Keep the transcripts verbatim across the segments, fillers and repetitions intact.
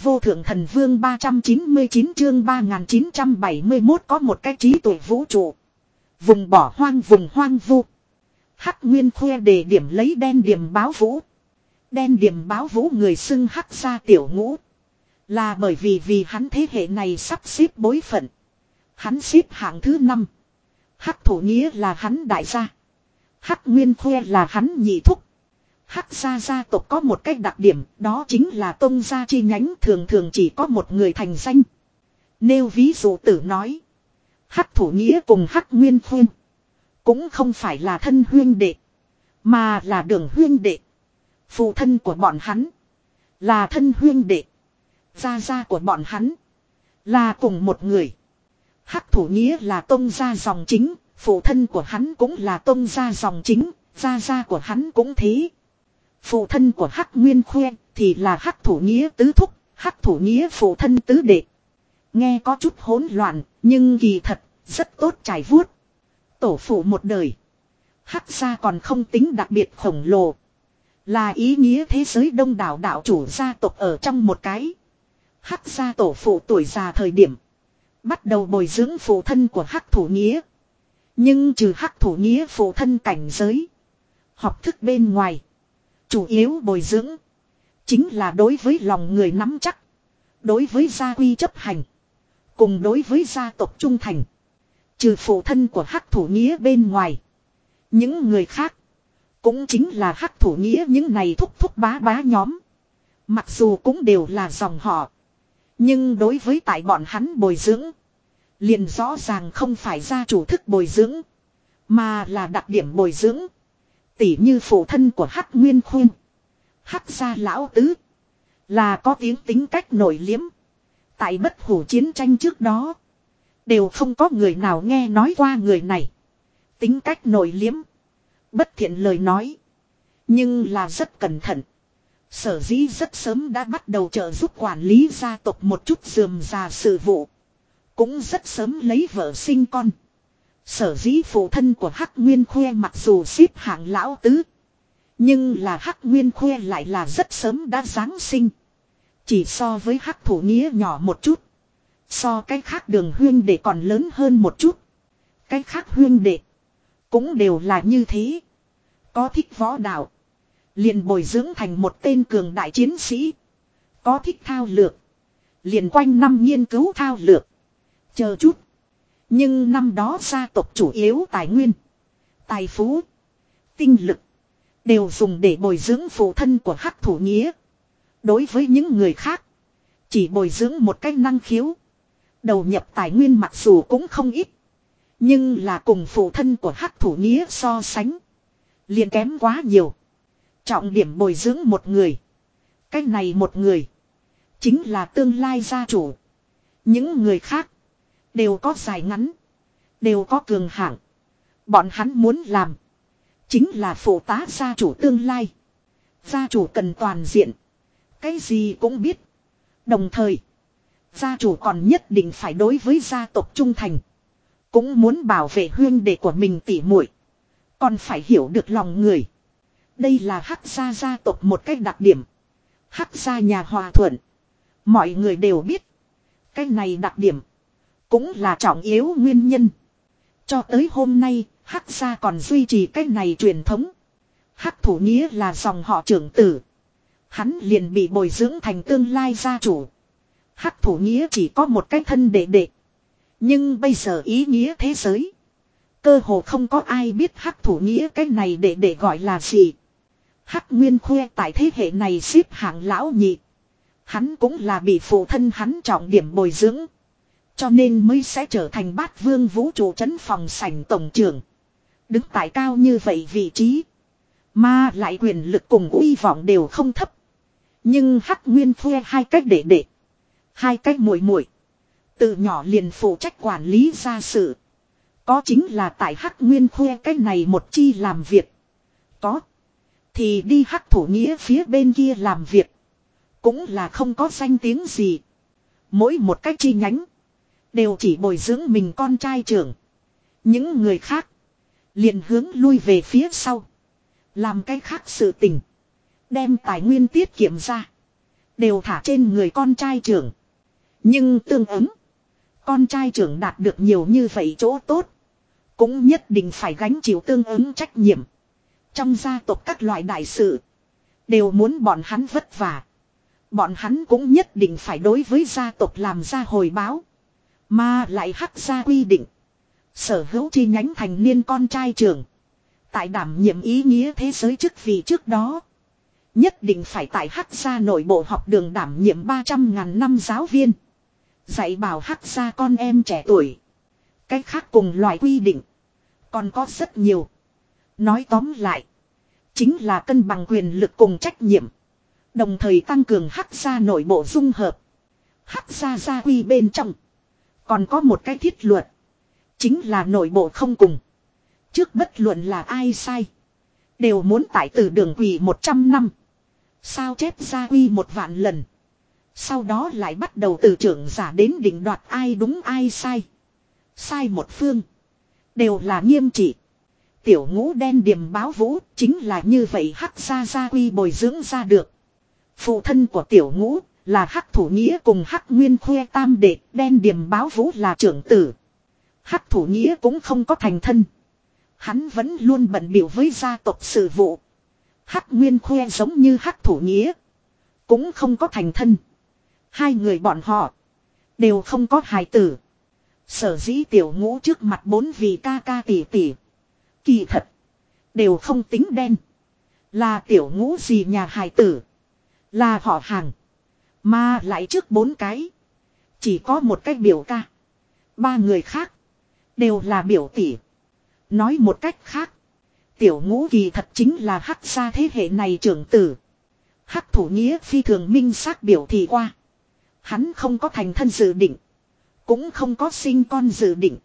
vô thượng thần vương ba trăm chín mươi chín chương ba nghìn chín trăm bảy mươi mốt có một cái trí tuệ vũ trụ. Vùng bỏ hoang vùng hoang vu. Hắc Nguyên khoe đề điểm lấy đen điểm báo vũ. Đen điểm báo vũ người xưng hắc gia tiểu ngũ. Là bởi vì vì hắn thế hệ này sắp xếp bối phận. Hắn xếp hạng thứ năm. Hắc thủ nghĩa là hắn đại gia. Hắc Nguyên khoe là hắn nhị thúc. Hắc gia gia tộc có một cách đặc điểm, đó chính là tông gia chi nhánh thường thường chỉ có một người thành danh. Nêu ví dụ tử nói. Hắc thủ nghĩa cùng Hắc Nguyên khoe cũng không phải là thân huyên đệ, mà là đường huyên đệ. Phụ thân của bọn hắn là thân huyên đệ. Gia gia của bọn hắn là cùng một người. Hắc thủ nghĩa là tông gia dòng chính, phụ thân của hắn cũng là tông gia dòng chính, gia gia của hắn cũng thế. Phụ thân của Hắc Nguyên khoe thì là Hắc thủ nghĩa tứ thúc, Hắc thủ nghĩa phụ thân tứ đệ. Nghe có chút hỗn loạn, nhưng kỳ thật rất tốt trải vuốt. Tổ phụ một đời, Hắc gia còn không tính đặc biệt khổng lồ, là ý nghĩa thế giới đông đảo đạo chủ gia tộc ở trong một cái. Hắc gia tổ phụ tuổi già thời điểm bắt đầu bồi dưỡng phụ thân của Hắc thủ nghĩa. Nhưng trừ Hắc thủ nghĩa phụ thân cảnh giới, học thức bên ngoài, chủ yếu bồi dưỡng chính là đối với lòng người nắm chắc, đối với gia quy chấp hành, cùng đối với gia tộc trung thành. Trừ phụ thân của Hắc thủ nghĩa bên ngoài, những người khác cũng chính là Hắc thủ nghĩa những này thúc thúc bá bá nhóm. Mặc dù cũng đều là dòng họ, nhưng đối với tại bọn hắn bồi dưỡng liền rõ ràng không phải gia chủ thức bồi dưỡng, mà là đặc điểm bồi dưỡng. Tỉ như phụ thân của Hắc Nguyên khuyên, Hắc gia lão tứ, là có tiếng tính cách nổi liếm. Tại bất hủ chiến tranh trước đó, đều không có người nào nghe nói qua người này. Tính cách nổi liếm, bất thiện lời nói, nhưng là rất cẩn thận. Sở dĩ rất sớm đã bắt đầu trợ giúp quản lý gia tộc một chút rườm rà sự vụ. Cũng rất sớm lấy vợ sinh con. Sở dĩ phụ thân của Hắc Nguyên khoe mặc dù xếp hạng lão tứ, nhưng là Hắc Nguyên khoe lại là rất sớm đã giáng sinh. Chỉ so với Hắc thủ nghĩa nhỏ một chút. So cái khác đường huyên đệ còn lớn hơn một chút. Cái khác huyên đệ cũng đều là như thế. Có thích võ đạo, liền bồi dưỡng thành một tên cường đại chiến sĩ. Có thích thao lược, liền quanh năm nghiên cứu thao lược. Chờ chút. Nhưng năm đó gia tộc chủ yếu tài nguyên, tài phú, tinh lực đều dùng để bồi dưỡng phụ thân của Hắc thủ nghĩa. Đối với những người khác, chỉ bồi dưỡng một cái năng khiếu. Đầu nhập tài nguyên mặc dù cũng không ít, nhưng là cùng phụ thân của Hắc thủ nghĩa so sánh, liền kém quá nhiều. Trọng điểm bồi dưỡng một người. Cái này một người chính là tương lai gia chủ. Những người khác đều có dài ngắn, đều có cường hạng. Bọn hắn muốn làm chính là phụ tá gia chủ tương lai. Gia chủ cần toàn diện, cái gì cũng biết. Đồng thời, gia chủ còn nhất định phải đối với gia tộc trung thành. Cũng muốn bảo vệ huyên đệ của mình tỉ muội, còn phải hiểu được lòng người. Đây là Hắc gia gia tộc một cách đặc điểm. Hắc gia nhà hòa thuận, mọi người đều biết. Cái này đặc điểm cũng là trọng yếu nguyên nhân. Cho tới hôm nay, Hắc gia còn duy trì cái này truyền thống. Hắc thủ nghĩa là dòng họ trưởng tử, hắn liền bị bồi dưỡng thành tương lai gia chủ. Hắc thủ nghĩa chỉ có một cái thân đệ đệ. Nhưng bây giờ ý nghĩa thế giới, cơ hồ không có ai biết Hắc thủ nghĩa cái này đệ đệ gọi là gì. Hắc Nguyên khoe tại thế hệ này xếp hạng lão nhị. Hắn cũng là bị phụ thân hắn trọng điểm bồi dưỡng, cho nên mới sẽ trở thành Bát Vương vũ trụ trấn phòng sảnh tổng trưởng. Đứng tại cao như vậy vị trí, mà lại quyền lực cùng uy vọng đều không thấp. Nhưng Hắc Nguyên khoe hai cách đệ đệ, hai cách muội muội, từ nhỏ liền phụ trách quản lý gia sự. Có chính là tại Hắc Nguyên khoe cái này một chi làm việc, có thì đi Hắc thủ nghĩa phía bên kia làm việc. Cũng là không có danh tiếng gì. Mỗi một cách chi nhánh đều chỉ bồi dưỡng mình con trai trưởng. Những người khác liền hướng lui về phía sau, làm cái khác sự tình, đem tài nguyên tiết kiệm ra, đều thả trên người con trai trưởng. Nhưng tương ứng, con trai trưởng đạt được nhiều như vậy chỗ tốt, cũng nhất định phải gánh chịu tương ứng trách nhiệm. Trong gia tộc các loại đại sự, đều muốn bọn hắn vất vả. Bọn hắn cũng nhất định phải đối với gia tộc làm ra hồi báo. Mà lại hắc gia quy định, sở hữu chi nhánh thành niên con trai trưởng, tại đảm nhiệm ý nghĩa thế giới chức vị trước đó, nhất định phải tại hắc gia nội bộ học đường đảm nhiệm ba trăm ngàn năm giáo viên, dạy bảo hắc gia con em trẻ tuổi. Cách khác cùng loại quy định còn có rất nhiều. Nói tóm lại, chính là cân bằng quyền lực cùng trách nhiệm, đồng thời tăng cường hắc gia nội bộ dung hợp. Hắc gia gia quy bên trong còn có một cái thiết luật, chính là nội bộ không cùng. Trước bất luận là ai sai, đều muốn tại từ đường quỳ một trăm năm, sao chép gia quy một vạn lần. Sau đó lại bắt đầu từ trưởng giả đến định đoạt ai đúng ai sai. Sai một phương, đều là nghiêm trị. Tiểu Ngũ đen điềm báo vũ chính là như vậy hắc gia gia quy bồi dưỡng ra được. Phụ thân của Tiểu Ngũ là hắc thủ nghĩa cùng hắc nguyên khoe tam đệ, đen điềm báo vũ là trưởng tử. Hắc thủ nghĩa cũng không có thành thân, hắn vẫn luôn bận bịu với gia tộc sự vụ. Hắc nguyên khoe giống như hắc thủ nghĩa, cũng không có thành thân. Hai người bọn họ đều không có hài tử. Sở dĩ Tiểu Ngũ trước mặt bốn vị ca ca tỷ tỷ, kỳ thật đều không tính đen. Là Tiểu Ngũ gì nhà hài tử, là họ hàng. Mà lại trước bốn cái, chỉ có một cái biểu ca. Ba người khác đều là biểu tỷ. Nói một cách khác, Tiểu Ngũ kỳ thật chính là hắc gia thế hệ này trưởng tử. Hắc thủ nghĩa phi thường minh xác biểu thị qua, hắn không có thành thân dự định, cũng không có sinh con dự định.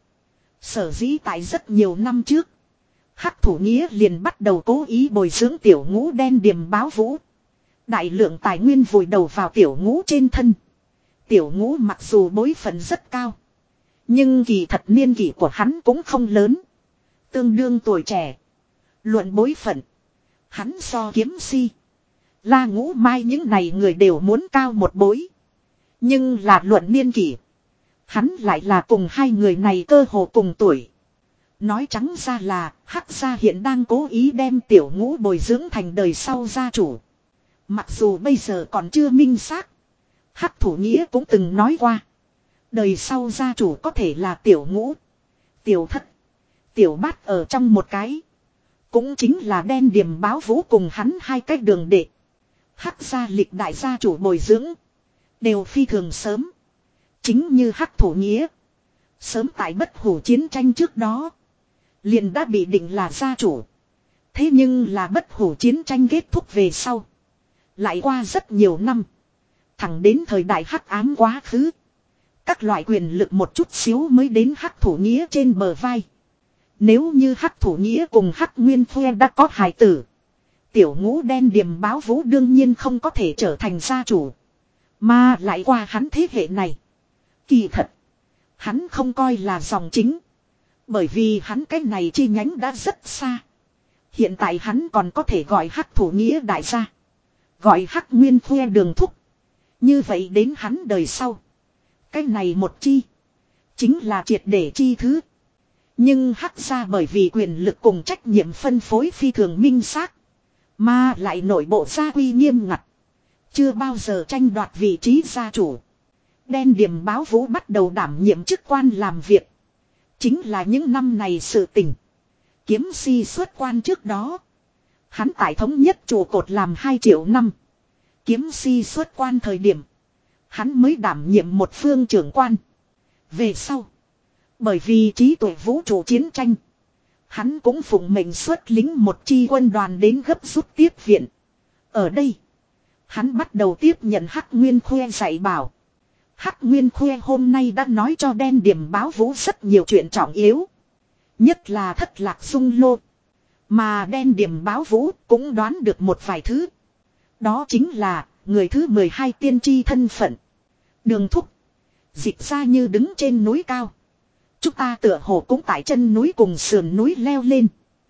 Sở dĩ tại rất nhiều năm trước, hắc thủ nghĩa liền bắt đầu cố ý bồi dưỡng Tiểu Ngũ đen điềm báo vũ. Đại lượng tài nguyên vùi đầu vào Tiểu Ngũ trên thân. Tiểu Ngũ mặc dù bối phận rất cao, nhưng kỳ thật niên kỷ của hắn cũng không lớn, tương đương tuổi trẻ. Luận bối phận, hắn so Kiếm Si, La Ngũ Mai những này người đều muốn cao một bối. Nhưng là luận niên kỷ, hắn lại là cùng hai người này cơ hồ cùng tuổi. Nói trắng ra là hắc gia hiện đang cố ý đem Tiểu Ngũ bồi dưỡng thành đời sau gia chủ. Mặc dù bây giờ còn chưa minh xác, hắc thủ nghĩa cũng từng nói qua, đời sau gia chủ có thể là Tiểu Ngũ, Tiểu Thất, Tiểu Bát ở trong một cái. Cũng chính là đen điềm báo vũ cùng hắn hai cái đường đệ. Hắc gia lịch đại gia chủ bồi dưỡng đều phi thường sớm. Chính như hắc thủ nghĩa, sớm tại bất hủ chiến tranh trước đó liền đã bị định là gia chủ. Thế nhưng là bất hủ chiến tranh kết thúc về sau, lại qua rất nhiều năm, thẳng đến thời đại hắc ám quá khứ, các loại quyền lực một chút xíu mới đến hắc thủ nghĩa trên bờ vai. Nếu như hắc thủ nghĩa cùng hắc nguyên khoe đã có hài tử, Tiểu Ngũ đen điềm báo vũ đương nhiên không có thể trở thành gia chủ. Mà lại qua hắn thế hệ này, kỳ thật hắn không coi là dòng chính, bởi vì hắn cái này chi nhánh đã rất xa. Hiện tại hắn còn có thể gọi hắc thủ nghĩa đại gia, gọi hắc nguyên khoe đường thúc. Như vậy đến hắn đời sau, cái này một chi chính là triệt để chi thứ. Nhưng hắc gia bởi vì quyền lực cùng trách nhiệm phân phối phi thường minh xác, mà lại nội bộ gia quy nghiêm ngặt, chưa bao giờ tranh đoạt vị trí gia chủ. Đen điềm báo vũ bắt đầu đảm nhiệm chức quan làm việc, chính là những năm này sự tình. Kiếm Si xuất quan trước đó, hắn tại thống nhất trụ cột làm hai triệu năm. Kiếm Si xuất quan thời điểm, hắn mới đảm nhiệm một phương trưởng quan. Về sau, bởi vì trí tuệ vũ trụ chiến tranh, hắn cũng phụng mệnh xuất lính một chi quân đoàn đến gấp rút tiếp viện. Ở đây, hắn bắt đầu tiếp nhận hắc nguyên khoe dạy bảo. Hắc nguyên khoe hôm nay đã nói cho đen điềm báo vũ rất nhiều chuyện trọng yếu, nhất là thất lạc dung lô. Mà đen điềm báo vũ cũng đoán được một vài thứ. Đó chính là người thứ mười hai tiên tri thân phận. Đường thúc, dịch ra như đứng trên núi cao, chúng ta tựa hồ cũng tại chân núi cùng sườn núi leo lên.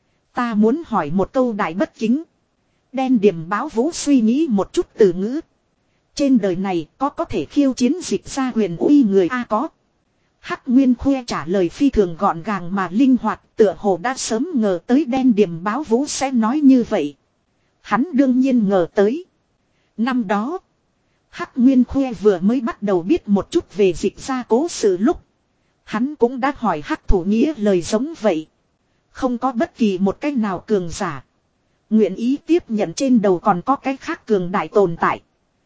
Ta muốn hỏi một câu đại bất kính. Đen điềm báo vũ suy nghĩ một chút từ ngữ. Trên đời này có có thể khiêu chiến dịch ra huyền uy người A có. Hắc Nguyên Khuê trả lời phi thường gọn gàng mà linh hoạt, tựa hồ đã sớm ngờ tới đen điềm báo vũ sẽ nói như vậy. Hắn đương nhiên ngờ tới. Năm đó, Hắc Nguyên Khuê vừa mới bắt đầu biết một chút về dịch ra cố sự lúc. Hắn cũng đã hỏi Hắc Thủ Nghĩa lời giống vậy. Không có bất kỳ một cách nào cường giả. Nguyện ý tiếp nhận trên đầu còn có cái khác cường đại tồn tại.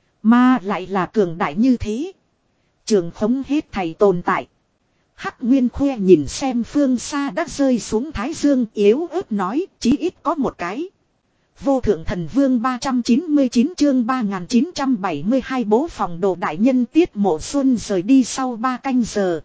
Mà lại là cường đại như thế. Trường khống hết thầy tồn tại. Hắc Nguyên Khuê nhìn xem phương xa đã rơi xuống Thái Dương yếu ớt nói chí ít có một cái. Vô thượng thần vương ba trăm chín mươi chín chương ba nghìn chín trăm bảy mươi hai bố phòng đồ đại nhân Tiết Mộ Xuân rời đi sau ba canh giờ.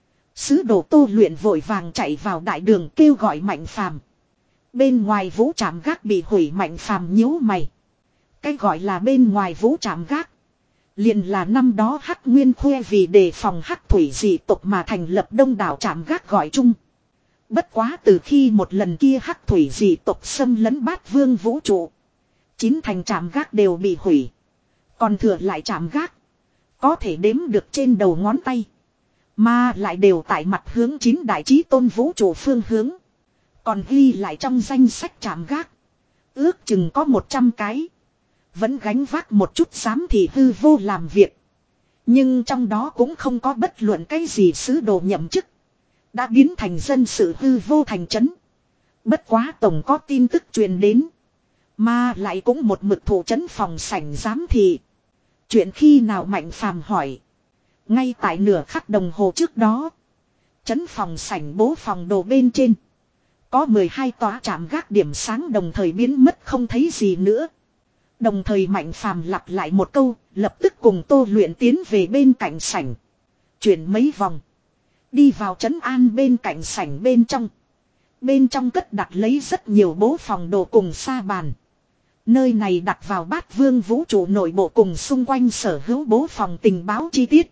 Sứ đồ Tô Luyện vội vàng chạy vào đại đường kêu gọi Mạnh Phàm. Bên ngoài vũ trạm gác bị hủy, Mạnh Phàm nhíu mày. Cái gọi là bên ngoài vũ trạm gác. Liền là năm đó Hắc Nguyên Khuê vì đề phòng Hắc thủy dị tộc mà thành lập đông đảo trạm gác gọi chung. Bất quá từ khi một lần kia Hắc thủy dị tộc xâm lấn Bát Vương vũ trụ. Chín thành trạm gác đều bị hủy. Còn thừa lại trạm gác. Có thể đếm được trên đầu ngón tay. Mà lại đều tại mặt hướng chín đại chí tôn vũ trụ phương hướng. Còn ghi lại trong danh sách trạm gác. Ước chừng có một trăm cái. Vẫn gánh vác một chút giám thị hư vô làm việc. Nhưng trong đó cũng không có bất luận cái gì sứ đồ nhậm chức. Đã biến thành dân sự hư vô thành trấn. Bất quá tổng có tin tức truyền đến. Mà lại cũng một mực thủ trấn phòng sảnh giám thị. Chuyện khi nào Mạnh Phàm hỏi. Ngay tại nửa khắc đồng hồ trước đó. Trấn phòng sảnh bố phòng đồ bên trên. Có mười hai tòa trạm gác điểm sáng đồng thời biến mất không thấy gì nữa. Đồng thời Mạnh Phàm lặp lại một câu, lập tức cùng Tô Luyện tiến về bên cạnh sảnh. Chuyển mấy vòng. Đi vào trấn an bên cạnh sảnh bên trong. Bên trong cất đặt lấy rất nhiều bố phòng đồ cùng sa bàn. Nơi này đặt vào Bát Vương vũ trụ nội bộ cùng xung quanh sở hữu bố phòng tình báo chi tiết.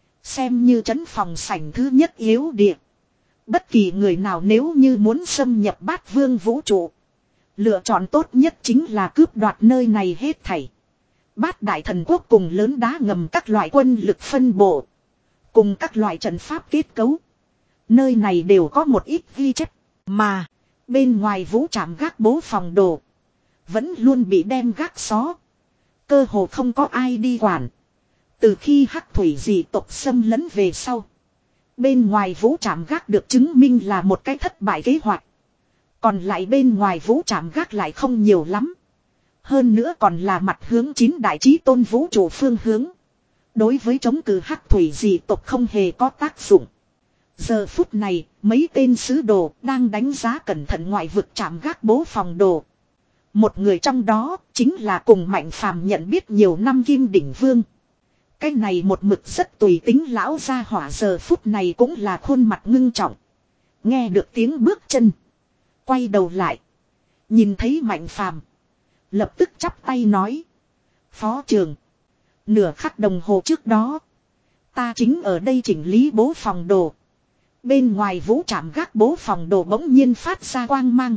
Xem như trấn phòng sảnh thứ nhất yếu địa. Bất kỳ người nào nếu như muốn xâm nhập Bát Vương vũ trụ. Lựa chọn tốt nhất chính là cướp đoạt nơi này hết thảy. Bát đại thần quốc cùng lớn đá ngầm các loại quân lực phân bổ. Cùng các loại trận pháp kết cấu. Nơi này đều có một ít ghi chép. Mà bên ngoài vũ trạm gác bố phòng đồ. Vẫn luôn bị đem gác xó. Cơ hồ không có ai đi quản. Từ khi Hắc thủy dị tộc xâm lấn về sau. Bên ngoài vũ trạm gác được chứng minh là một cái thất bại kế hoạch. Còn lại bên ngoài vũ trạm gác lại không nhiều lắm. Hơn nữa còn là mặt hướng chín đại chí tôn vũ trụ phương hướng. Đối với chống cự Hắc thủy dị tộc không hề có tác dụng. Giờ phút này, mấy tên sứ đồ đang đánh giá cẩn thận ngoại vực trạm gác bố phòng đồ. Một người trong đó chính là cùng Mạnh Phàm nhận biết nhiều năm Kim Đỉnh Vương. Cái này một mực rất tùy tính lão gia hỏa giờ phút này cũng là khuôn mặt ngưng trọng. Nghe được tiếng bước chân. Quay đầu lại. Nhìn thấy Mạnh Phàm. Lập tức chắp tay nói. Phó trường. Nửa khắc đồng hồ trước đó. Ta chính ở đây chỉnh lý bố phòng đồ. Bên ngoài vũ trạm gác bố phòng đồ bỗng nhiên phát ra quang mang.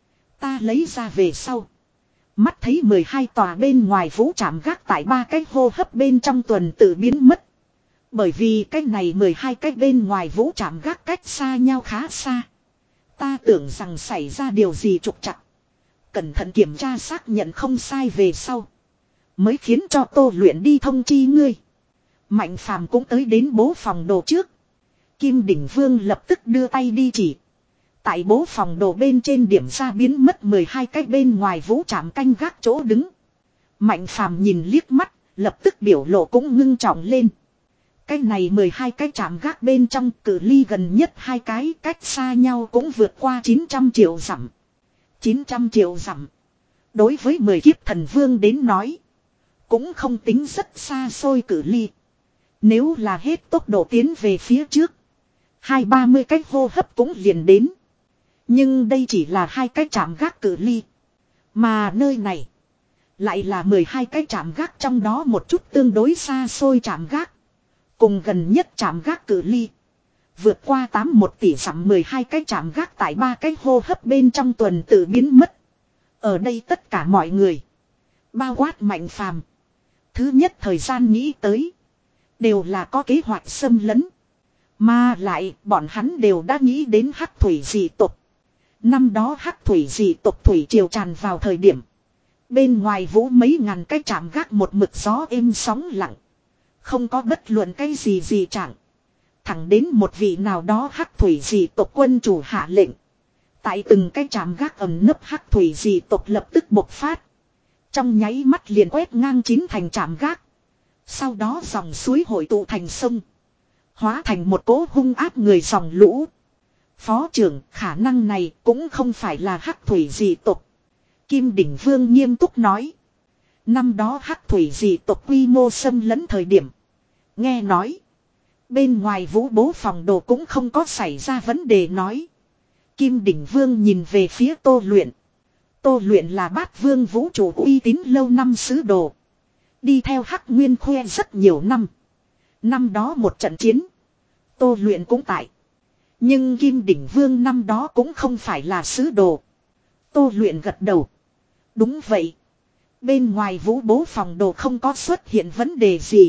Ta lấy ra về sau. Mắt thấy mười hai tòa bên ngoài vũ trạm gác tại ba cái hô hấp bên trong tuần tự biến mất. Bởi vì cái này mười hai cái bên ngoài vũ trạm gác cách xa nhau khá xa. Ta tưởng rằng xảy ra điều gì trục trặc. Cẩn thận kiểm tra xác nhận không sai về sau. Mới khiến cho Tô Luyện đi thông chi ngươi. Mạnh Phàm cũng tới đến bố phòng đồ trước. Kim Đỉnh Vương lập tức đưa tay đi chỉ. Tại bố phòng đồ bên trên điểm ra biến mất mười hai cái bên ngoài vũ trạm canh gác chỗ đứng. Mạnh Phàm nhìn liếc mắt, lập tức biểu lộ cũng ngưng trọng lên. Cái này mười hai cái trạm gác bên trong cự ly gần nhất hai cái cách xa nhau cũng vượt qua chín trăm triệu dặm. chín trăm triệu dặm. Đối với mười kiếp thần vương đến nói. Cũng không tính rất xa xôi cự ly. Nếu là hết tốc độ tiến về phía trước. Hai ba mươi cái hô hấp cũng liền đến. Nhưng đây chỉ là hai cái trạm gác cự ly. Mà nơi này. Lại là mười hai cái trạm gác trong đó một chút tương đối xa xôi trạm gác. Cùng gần nhất trạm gác cự ly. Vượt qua tám một tỷ dặm mười hai cái trạm gác tại ba cái hô hấp bên trong tuần tự biến mất. Ở đây tất cả mọi người. Bao quát Mạnh Phàm. Thứ nhất thời gian nghĩ tới. Đều là có kế hoạch xâm lấn. Mà lại bọn hắn đều đã nghĩ đến hắc thủy dị tộc. Năm đó hắc thủy dị tộc thủy triều tràn vào thời điểm. Bên ngoài vũ mấy ngàn cái chạm gác một mực gió êm sóng lặng. Không có bất luận cái gì gì chẳng. Thẳng đến một vị nào đó hắc thủy dị tộc quân chủ hạ lệnh. Tại từng cái chạm gác ẩm nấp hắc thủy dị tộc lập tức bộc phát. Trong nháy mắt liền quét ngang chín thành chạm gác. Sau đó dòng suối hội tụ thành sông. Hóa thành một cỗ hung áp người dòng lũ. Phó trưởng, khả năng này cũng không phải là hắc thủy dị tộc. Kim Đỉnh Vương nghiêm túc nói. Năm đó hắc thủy dị tộc quy mô xâm lấn thời điểm. Nghe nói. Bên ngoài vũ bố phòng đồ cũng không có xảy ra vấn đề nói. Kim Đỉnh Vương nhìn về phía Tô Luyện. Tô Luyện là bát vương vũ trụ uy tín lâu năm sứ đồ. Đi theo hắc nguyên khoe rất nhiều năm. Năm đó một trận chiến. Tô Luyện cũng tại. Nhưng Kim Đỉnh Vương năm đó cũng không phải là sứ đồ. Tô Luyện gật đầu. Đúng vậy. Bên ngoài vũ bố phòng đồ không có xuất hiện vấn đề gì.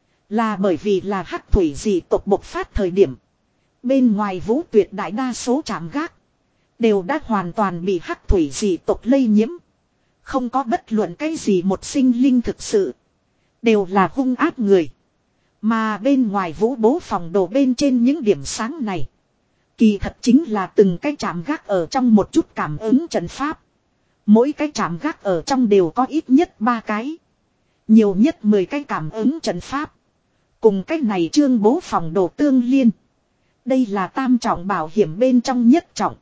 Là bởi vì là hắc thủy dị tộc bộc phát thời điểm. Bên ngoài vũ tuyệt đại đa số trạm gác. Đều đã hoàn toàn bị hắc thủy dị tộc lây nhiễm. Không có bất luận cái gì một sinh linh thực sự. Đều là hung ác người. Mà bên ngoài vũ bố phòng đồ bên trên những điểm sáng này. Kỳ thật chính là từng cái trạm gác ở trong một chút cảm ứng trận pháp. Mỗi cái trạm gác ở trong đều có ít nhất ba cái. Nhiều nhất mười cái cảm ứng trận pháp. Cùng cái này trương bố phòng đồ tương liên. Đây là tam trọng bảo hiểm bên trong nhất trọng.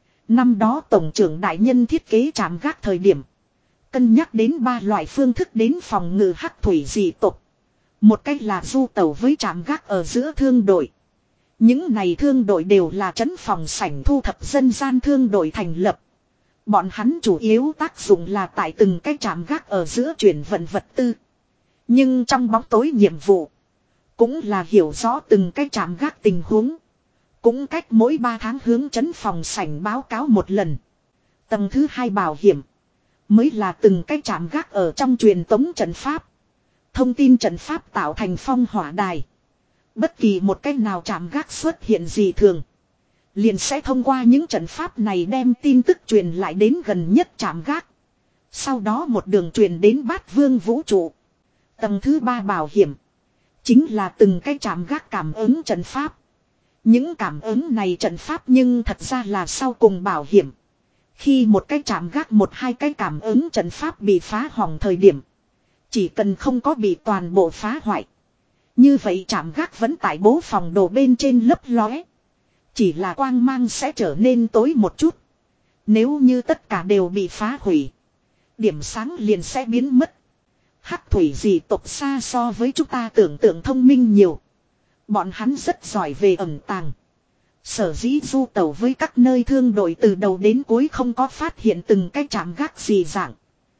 Năm đó tổng trưởng đại nhân thiết kế trạm gác thời điểm. Cân nhắc đến ba loại phương thức đến phòng ngự hắc thủy dị tộc. Một cách là du tẩu với trạm gác ở giữa thương đội. Những này thương đội đều là trấn phòng sảnh thu thập dân gian thương đội thành lập. Bọn hắn chủ yếu tác dụng là tại từng cái trạm gác ở giữa chuyển vận vật tư. Nhưng trong bóng tối nhiệm vụ. Cũng là hiểu rõ từng cái trạm gác tình huống. Cũng cách mỗi ba tháng hướng trấn phòng sảnh báo cáo một lần. Tầng thứ hai bảo hiểm. Mới là từng cái trạm gác ở trong truyền tống trận pháp. Thông tin trận pháp tạo thành phong hỏa đài. Bất kỳ một cách nào trạm gác xuất hiện gì thường. Liền sẽ thông qua những trận pháp này đem tin tức truyền lại đến gần nhất trạm gác. Sau đó một đường truyền đến bát vương vũ trụ. Tầng thứ ba bảo hiểm. Chính là từng cái trạm gác cảm ứng trận pháp. Những cảm ứng này trận pháp nhưng thật ra là sau cùng bảo hiểm. Khi một cái trạm gác một hai cái cảm ứng trận pháp bị phá hỏng thời điểm. Chỉ cần không có bị toàn bộ phá hoại. Như vậy trạm gác vẫn tại bố phòng đồ bên trên lấp lóe. Chỉ là quang mang sẽ trở nên tối một chút. Nếu như tất cả đều bị phá hủy. Điểm sáng liền sẽ biến mất. Hắc thủy dị tộc xa so với chúng ta tưởng tượng thông minh nhiều. Bọn hắn rất giỏi về ẩn tàng. Sở dĩ du tẩu với các nơi thương đội từ đầu đến cuối không có phát hiện từng cái trạm gác gì dạng.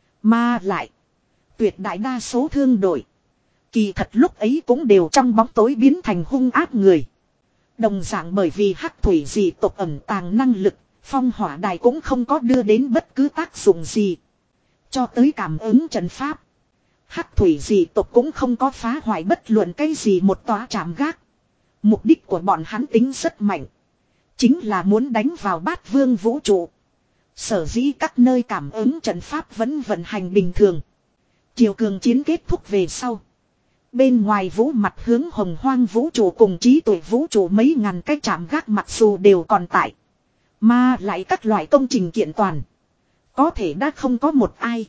Mà lại. Tuyệt đại đa số thương đội. Kỳ thật lúc ấy cũng đều trong bóng tối biến thành hung ác người. Đồng dạng bởi vì hắc thủy dị tộc ẩn tàng năng lực. Phong hỏa đài cũng không có đưa đến bất cứ tác dụng gì. Cho tới cảm ứng trận pháp. Hắc thủy dị tộc cũng không có phá hoại bất luận cái gì một tòa trạm gác. Mục đích của bọn hắn tính rất mạnh. Chính là muốn đánh vào bát vương vũ trụ. Sở dĩ các nơi cảm ứng trận pháp vẫn vận hành bình thường. Triều cường chiến kết thúc về sau. Bên ngoài vũ mặt hướng hồng hoang vũ trụ cùng trí tuệ vũ trụ mấy ngàn cái trạm gác mặc dù đều còn tại. Mà lại các loại công trình kiện toàn. Có thể đã không có một ai.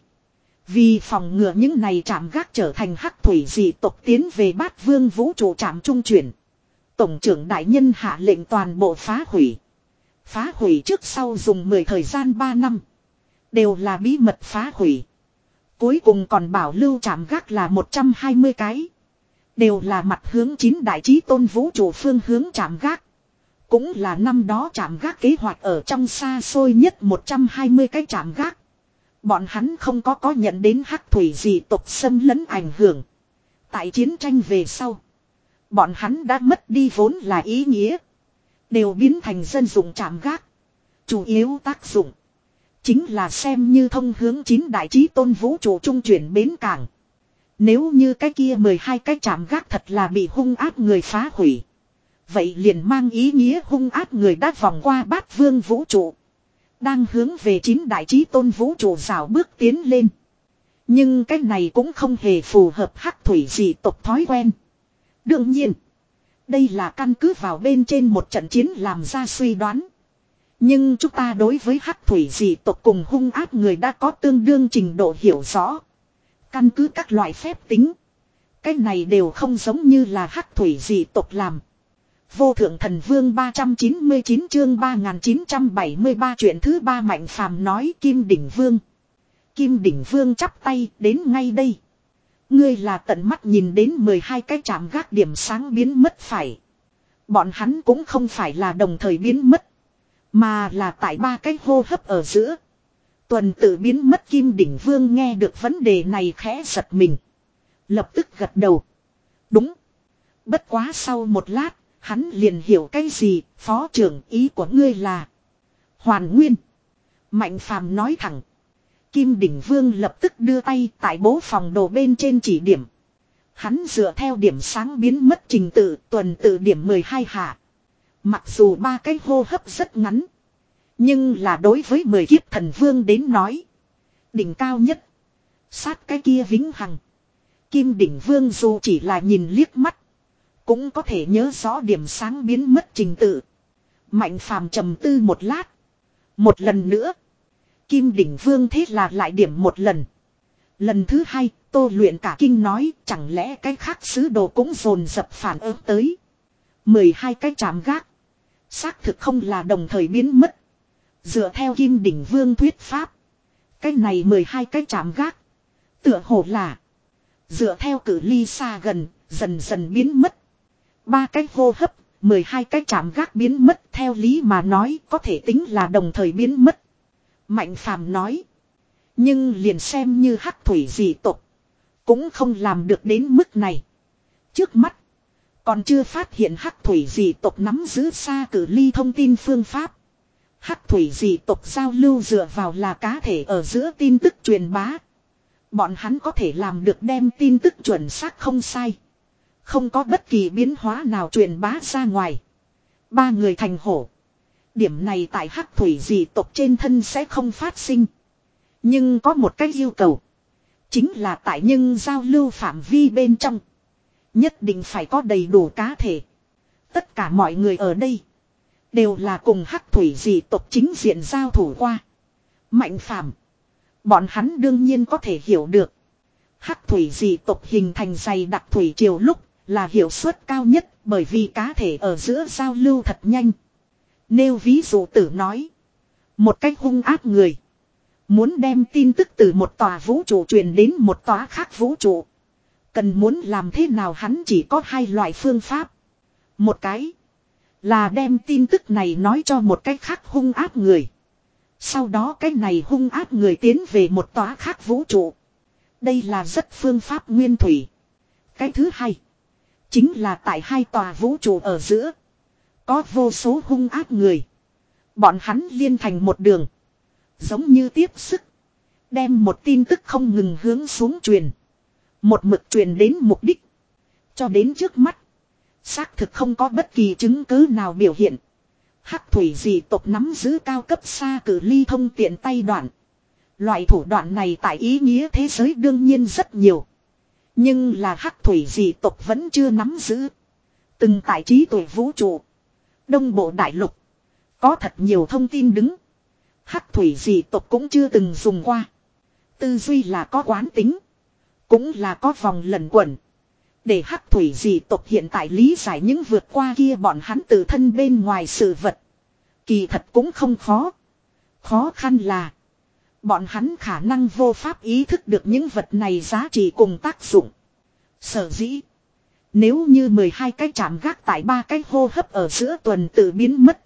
Vì phòng ngừa những này trạm gác trở thành hắc thủy dị tộc tiến về bát vương vũ trụ trạm trung chuyển. Tổng trưởng đại nhân hạ lệnh toàn bộ phá hủy. Phá hủy trước sau dùng mười thời gian ba năm. Đều là bí mật phá hủy. Cuối cùng còn bảo lưu trạm gác là một trăm hai mươi cái. Đều là mặt hướng chín đại chí tôn vũ trụ phương hướng trạm gác. Cũng là năm đó trạm gác kế hoạch ở trong xa xôi nhất một trăm hai mươi cái trạm gác. Bọn hắn không có có nhận đến hắc thủy dị tộc xâm lấn ảnh hưởng. Tại chiến tranh về sau. Bọn hắn đã mất đi vốn là ý nghĩa. Đều biến thành dân dụng trạm gác. Chủ yếu tác dụng. Chính là xem như thông hướng chín đại chí tôn vũ trụ trung chuyển bến cảng. Nếu như cái kia mười hai cái trạm gác thật là bị hung ác người phá hủy. Vậy liền mang ý nghĩa hung ác người đã vòng qua bát vương vũ trụ. Đang hướng về chín đại chí tôn vũ trụ rào bước tiến lên. Nhưng cái này cũng không hề phù hợp hắc thủy dị tộc thói quen. Đương nhiên, đây là căn cứ vào bên trên một trận chiến làm ra suy đoán. Nhưng chúng ta đối với hắc thủy dị tộc cùng hung ác người đã có tương đương trình độ hiểu rõ. Căn cứ các loại phép tính. Cái này đều không giống như là hắc thủy dị tộc làm. Vô thượng thần vương ba trăm chín mươi chín chương ba nghìn chín trăm bảy mươi ba chuyện thứ ba Mạnh Phàm nói Kim Đỉnh Vương. Kim Đỉnh Vương chắp tay đến ngay đây. Ngươi là tận mắt nhìn đến mười hai cái trạm gác điểm sáng biến mất phải. Bọn hắn cũng không phải là đồng thời biến mất. Mà là tại ba cái hô hấp ở giữa. Tuần tự biến mất. Kim Đỉnh Vương nghe được vấn đề này khẽ giật mình. Lập tức gật đầu. Đúng. Bất quá sau một lát. Hắn liền hiểu cái gì. Phó trưởng ý của ngươi là hoàn nguyên. Mạnh Phàm nói thẳng. Kim Đỉnh Vương lập tức đưa tay tại bố phòng đồ bên trên chỉ điểm. Hắn dựa theo điểm sáng biến mất trình tự tuần tự điểm mười hai hạ. Mặc dù ba cái hô hấp rất ngắn. Nhưng là đối với mười kiếp thần vương đến nói. Đỉnh cao nhất. Sát cái kia vĩnh hằng. Kim Đỉnh Vương dù chỉ là nhìn liếc mắt. Cũng có thể nhớ rõ điểm sáng biến mất trình tự. Mạnh Phàm trầm tư một lát. Một lần nữa. Kim Đỉnh Vương thế là lại điểm một lần. Lần thứ hai, Tô Luyện cả kinh nói, chẳng lẽ cái khác sứ đồ cũng dồn dập phản ứng tới. mười hai cái trạm gác. Xác thực không là đồng thời biến mất. Dựa theo Kim Đỉnh Vương thuyết pháp. Cái này mười hai cái trạm gác. Tựa hồ là. Dựa theo cự ly xa gần, dần dần biến mất. Ba cái hô hấp, mười hai cái trạm gác biến mất theo lý mà nói có thể tính là đồng thời biến mất. Mạnh Phàm nói. Nhưng liền xem như hắc thủy dị tộc. Cũng không làm được đến mức này. Trước mắt. Còn chưa phát hiện hắc thủy dị tộc nắm giữ xa cử ly thông tin phương pháp. Hắc thủy dị tộc giao lưu dựa vào là cá thể ở giữa tin tức truyền bá. Bọn hắn có thể làm được đem tin tức chuẩn xác không sai. Không có bất kỳ biến hóa nào truyền bá ra ngoài. Ba người thành hổ. Điểm này tại hắc thủy dị tộc trên thân sẽ không phát sinh. Nhưng có một cái yêu cầu. Chính là tại nhưng giao lưu phạm vi bên trong. Nhất định phải có đầy đủ cá thể. Tất cả mọi người ở đây. Đều là cùng hắc thủy dị tộc chính diện giao thủ qua. Mạnh Phàm. Bọn hắn đương nhiên có thể hiểu được. Hắc thủy dị tộc hình thành dày đặc thủy triều lúc là hiệu suất cao nhất. Bởi vì cá thể ở giữa giao lưu thật nhanh. Nêu ví dụ tử nói. Một cách hung ác người. Muốn đem tin tức từ một tòa vũ trụ truyền đến một tòa khác vũ trụ. Cần muốn làm thế nào hắn chỉ có hai loại phương pháp. Một cái. Là đem tin tức này nói cho một cách khác hung ác người. Sau đó cái này hung ác người tiến về một tòa khác vũ trụ. Đây là rất phương pháp nguyên thủy. Cái thứ hai. Chính là tại hai tòa vũ trụ ở giữa. Có vô số hung ác người. Bọn hắn liên thành một đường. Giống như tiếp sức. Đem một tin tức không ngừng hướng xuống truyền. Một mực truyền đến mục đích. Cho đến trước mắt. Xác thực không có bất kỳ chứng cứ nào biểu hiện. Hắc thủy dị tộc nắm giữ cao cấp xa cử ly thông tiện tay đoạn. Loại thủ đoạn này tại ý nghĩa thế giới đương nhiên rất nhiều. Nhưng là hắc thủy dị tộc vẫn chưa nắm giữ. Từng tại trí tuệ vũ trụ. Đông bộ đại lục. Có thật nhiều thông tin đứng. Hắc thủy dị tộc cũng chưa từng dùng qua. Tư duy là có quán tính. Cũng là có vòng lẩn quẩn. Để hắc thủy dị tộc hiện tại lý giải những vượt qua kia bọn hắn tự thân bên ngoài sự vật. Kỳ thật cũng không khó. Khó khăn là. Bọn hắn khả năng vô pháp ý thức được những vật này giá trị cùng tác dụng. Sở dĩ. Nếu như mười hai cái chạm gác tại ba cái hô hấp ở giữa tuần tự biến mất.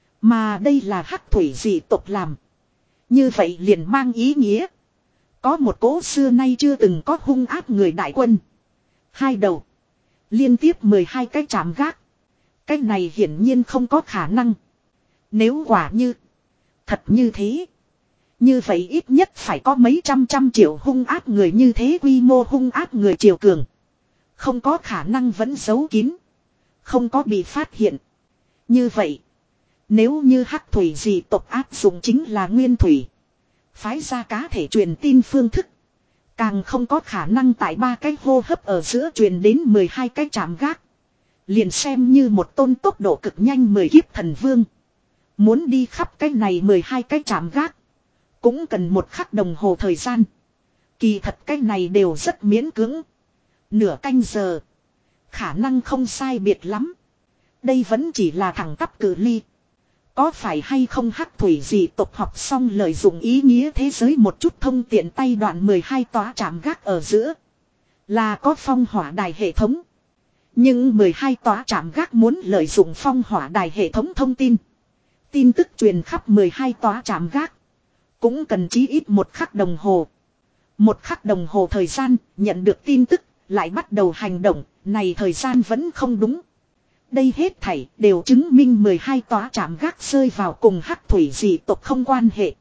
Mà đây là hắc thủy dị tộc làm. Như vậy liền mang ý nghĩa. Có một cỗ xưa nay chưa từng có hung ác người đại quân. Hai đầu. Liên tiếp mười hai cái chạm gác. Cái này hiển nhiên không có khả năng. Nếu quả như. Thật như thế. Như vậy ít nhất phải có mấy trăm trăm triệu hung ác người, như thế quy mô hung ác người triều cường. Không có khả năng vẫn giấu kín. Không có bị phát hiện. Như vậy. Nếu như hắc thủy dị tộc áp dụng chính là nguyên thủy. Phái ra cá thể truyền tin phương thức. Càng không có khả năng tại ba cái hô hấp ở giữa truyền đến mười hai cái trạm gác. Liền xem như một tôn tốc độ cực nhanh mười kiếp thần vương. Muốn đi khắp cái này mười hai cái trạm gác. Cũng cần một khắc đồng hồ thời gian. Kỳ thật cái này đều rất miễn cưỡng. Nửa canh giờ. Khả năng không sai biệt lắm. Đây vẫn chỉ là thẳng tắp cự ly. Có phải hay không hắc thủy dị tộc học xong lợi dụng ý nghĩa thế giới một chút thông tiện tay đoạn mười hai tòa trạm gác ở giữa. Là có phong hỏa đài hệ thống. Nhưng mười hai tòa trạm gác muốn lợi dụng phong hỏa đài hệ thống thông tin. Tin tức truyền khắp mười hai tòa trạm gác. Cũng cần chí ít một khắc đồng hồ. Một khắc đồng hồ thời gian nhận được tin tức lại bắt đầu hành động. Này thời gian vẫn không đúng. Đây hết thảy đều chứng minh mười hai tòa trạm gác rơi vào cùng hắc thủy dị tộc không quan hệ.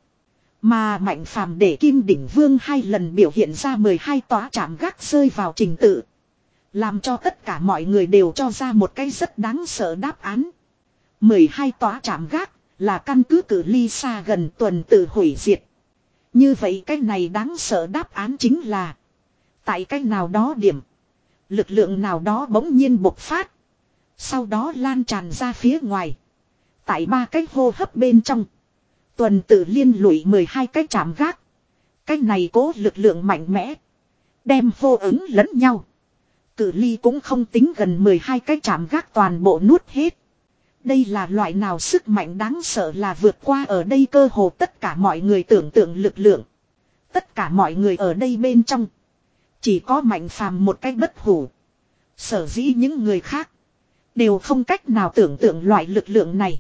Mà Mạnh Phàm để Kim Đỉnh Vương hai lần biểu hiện ra mười hai tòa trạm gác rơi vào trình tự. Làm cho tất cả mọi người đều cho ra một cái rất đáng sợ đáp án. mười hai tòa trạm gác là căn cứ cự ly xa gần tuần tự hủy diệt. Như vậy cái này đáng sợ đáp án chính là tại cái nào đó điểm, lực lượng nào đó bỗng nhiên bộc phát. Sau đó lan tràn ra phía ngoài. Tại ba cái hô hấp bên trong. Tuần tự liên lụy mười hai cái trạm gác. Cái này cố lực lượng mạnh mẽ. Đem hô ứng lẫn nhau. Cự ly cũng không tính gần mười hai cái trạm gác toàn bộ nuốt hết. Đây là loại nào sức mạnh đáng sợ, là vượt qua ở đây cơ hồ tất cả mọi người tưởng tượng lực lượng. Tất cả mọi người ở đây bên trong. Chỉ có Mạnh Phàm một cách bất hủ. Sở dĩ những người khác đều không cách nào tưởng tượng loại lực lượng này.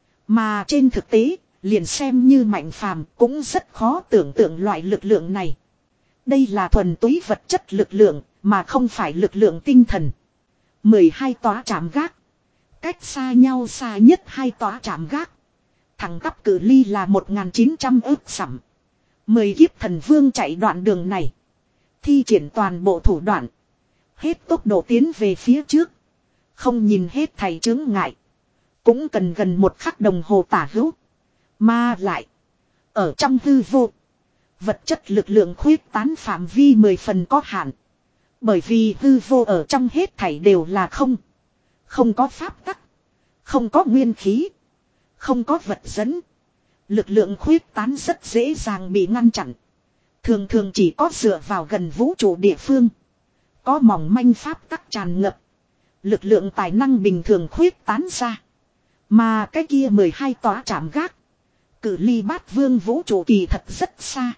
Mà trên thực tế, liền xem như Mạnh Phàm cũng rất khó tưởng tượng loại lực lượng này. Đây là thuần túy vật chất lực lượng, mà không phải lực lượng tinh thần. mười hai tòa trạm gác. Cách xa nhau xa nhất hai tòa trạm gác. Thẳng tắp cự ly là một nghìn chín trăm ức dặm. Mười kiếp thần vương chạy đoạn đường này. Thi triển toàn bộ thủ đoạn. Hết tốc độ tiến về phía trước. Không nhìn hết thầy chướng ngại. Cũng cần gần một khắc đồng hồ tả hữu. Mà lại. Ở trong hư vô. Vật chất lực lượng khuyết tán phạm vi mười phần có hạn. Bởi vì hư vô ở trong hết thảy đều là không. Không có pháp tắc. Không có nguyên khí. Không có vật dẫn. Lực lượng khuyết tán rất dễ dàng bị ngăn chặn. Thường thường chỉ có dựa vào gần vũ trụ địa phương. Có mỏng manh pháp tắc tràn ngập. Lực lượng tài năng bình thường khuyết tán ra. Mà cái kia mười hai tòa trạm gác. Cự ly bát vương vũ trụ kỳ thật rất xa.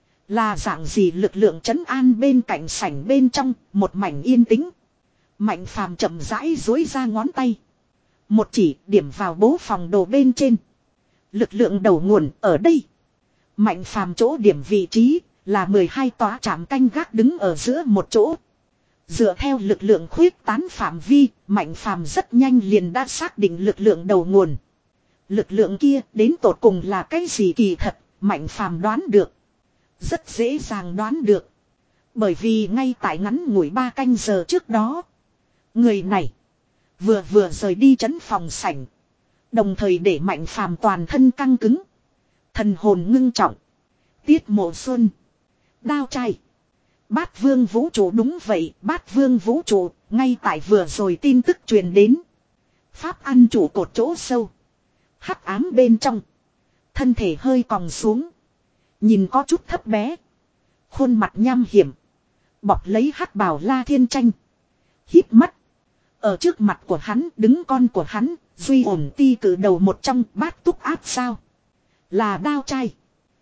Là dạng gì lực lượng trấn an bên cạnh sảnh bên trong, một mảnh yên tĩnh. Mạnh Phàm chậm rãi duỗi ra ngón tay. Một chỉ điểm vào bố phòng đồ bên trên. Lực lượng đầu nguồn ở đây. Mạnh Phàm chỗ điểm vị trí là mười hai tòa trạm canh gác đứng ở giữa một chỗ. Dựa theo lực lượng khuyết tán phạm vi, Mạnh Phàm rất nhanh liền đã xác định lực lượng đầu nguồn. Lực lượng kia đến tột cùng là cái gì kỳ thật, Mạnh Phàm đoán được. Rất dễ dàng đoán được. Bởi vì ngay tại ngắn ngủi ba canh giờ trước đó, người này vừa vừa rời đi trấn phòng sảnh. Đồng thời để Mạnh Phàm toàn thân căng cứng. Thần hồn ngưng trọng. Tiết Mộ Xuân. Đao trai. Bát vương vũ trụ, đúng vậy, bát vương vũ trụ, ngay tại vừa rồi tin tức truyền đến. Pháp ăn chủ cột chỗ sâu. Hắc ám bên trong. Thân thể hơi còng xuống. Nhìn có chút thấp bé. Khuôn mặt nham hiểm. Bọc lấy hắc bào La Thiên Tranh. Híp mắt. Ở trước mặt của hắn đứng con của hắn. Duy ổn ti cử đầu một trong bát túc áp sao. Là đao trai.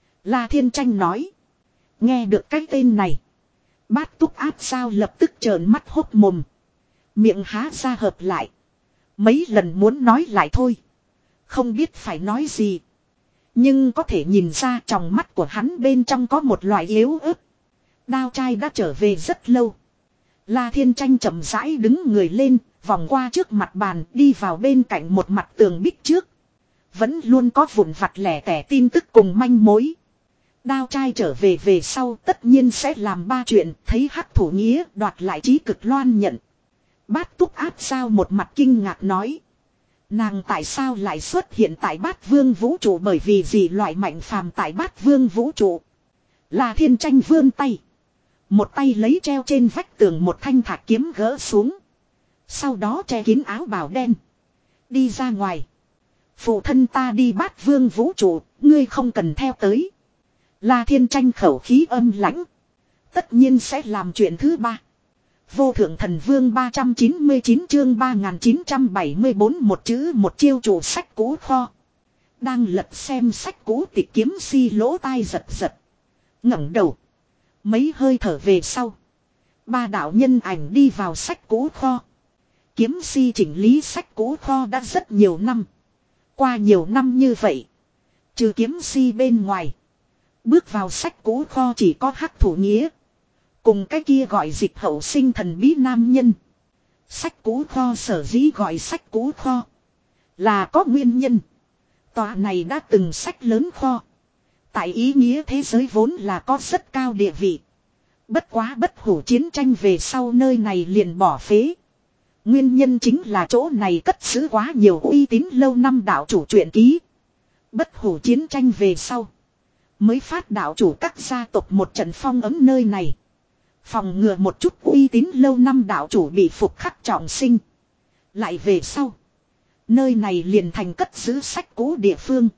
La Thiên Tranh nói. Nghe được cái tên này. Bát túc áp sao lập tức trợn mắt hốt mồm. Miệng há ra hợp lại. Mấy lần muốn nói lại thôi. Không biết phải nói gì. Nhưng có thể nhìn ra trong mắt của hắn bên trong có một loại yếu ớt. Đao trai đã trở về rất lâu. La Thiên Tranh chậm rãi đứng người lên, vòng qua trước mặt bàn đi vào bên cạnh một mặt tường bích trước. Vẫn luôn có vụn vặt lẻ tẻ tin tức cùng manh mối. Đao trai trở về về sau tất nhiên sẽ làm ba chuyện, thấy hắc thủ nghĩa đoạt lại trí cực loan nhận. Bát túc áp sao một mặt kinh ngạc nói. Nàng tại sao lại xuất hiện tại bát vương vũ trụ, bởi vì gì loại mạnh phàm tại bát vương vũ trụ. Là Thiên Tranh vươn tay. Một tay lấy treo trên vách tường một thanh thạch kiếm gỡ xuống. Sau đó che kín áo bào đen. Đi ra ngoài. Phụ thân ta đi bát vương vũ trụ, ngươi không cần theo tới. La Thiên Tranh khẩu khí âm lãnh. Tất nhiên sẽ làm chuyện thứ ba. Vô thượng thần vương ba trăm chín mươi chín chương ba nghìn chín trăm bảy mươi bốn một chữ một chiêu chủ sách cũ kho. Đang lật xem sách cũ tịch kiếm si lỗ tai giật giật. ngẩng đầu. Mấy hơi thở về sau. Ba đạo nhân ảnh đi vào sách cũ kho. Kiếm si chỉnh lý sách cũ kho đã rất nhiều năm. Qua nhiều năm như vậy. Trừ kiếm si bên ngoài. Bước vào sách cũ kho chỉ có hắc thủ nghĩa. Cùng cái kia gọi dịch hậu sinh thần bí nam nhân. Sách cũ kho sở dĩ gọi sách cũ kho. Là có nguyên nhân. Tòa này đã từng sách lớn kho. Tại ý nghĩa thế giới vốn là có rất cao địa vị. Bất quá bất hủ chiến tranh về sau nơi này liền bỏ phế. Nguyên nhân chính là chỗ này cất giữ quá nhiều uy tín lâu năm đạo chủ truyện ký. Bất hủ chiến tranh về sau. Mới phát đạo chủ các gia tộc một trận phong ấm nơi này. Phòng ngừa một chút uy tín lâu năm đạo chủ bị phục khắc trọng sinh. Lại về sau. Nơi này liền thành cất giữ sách cũ địa phương.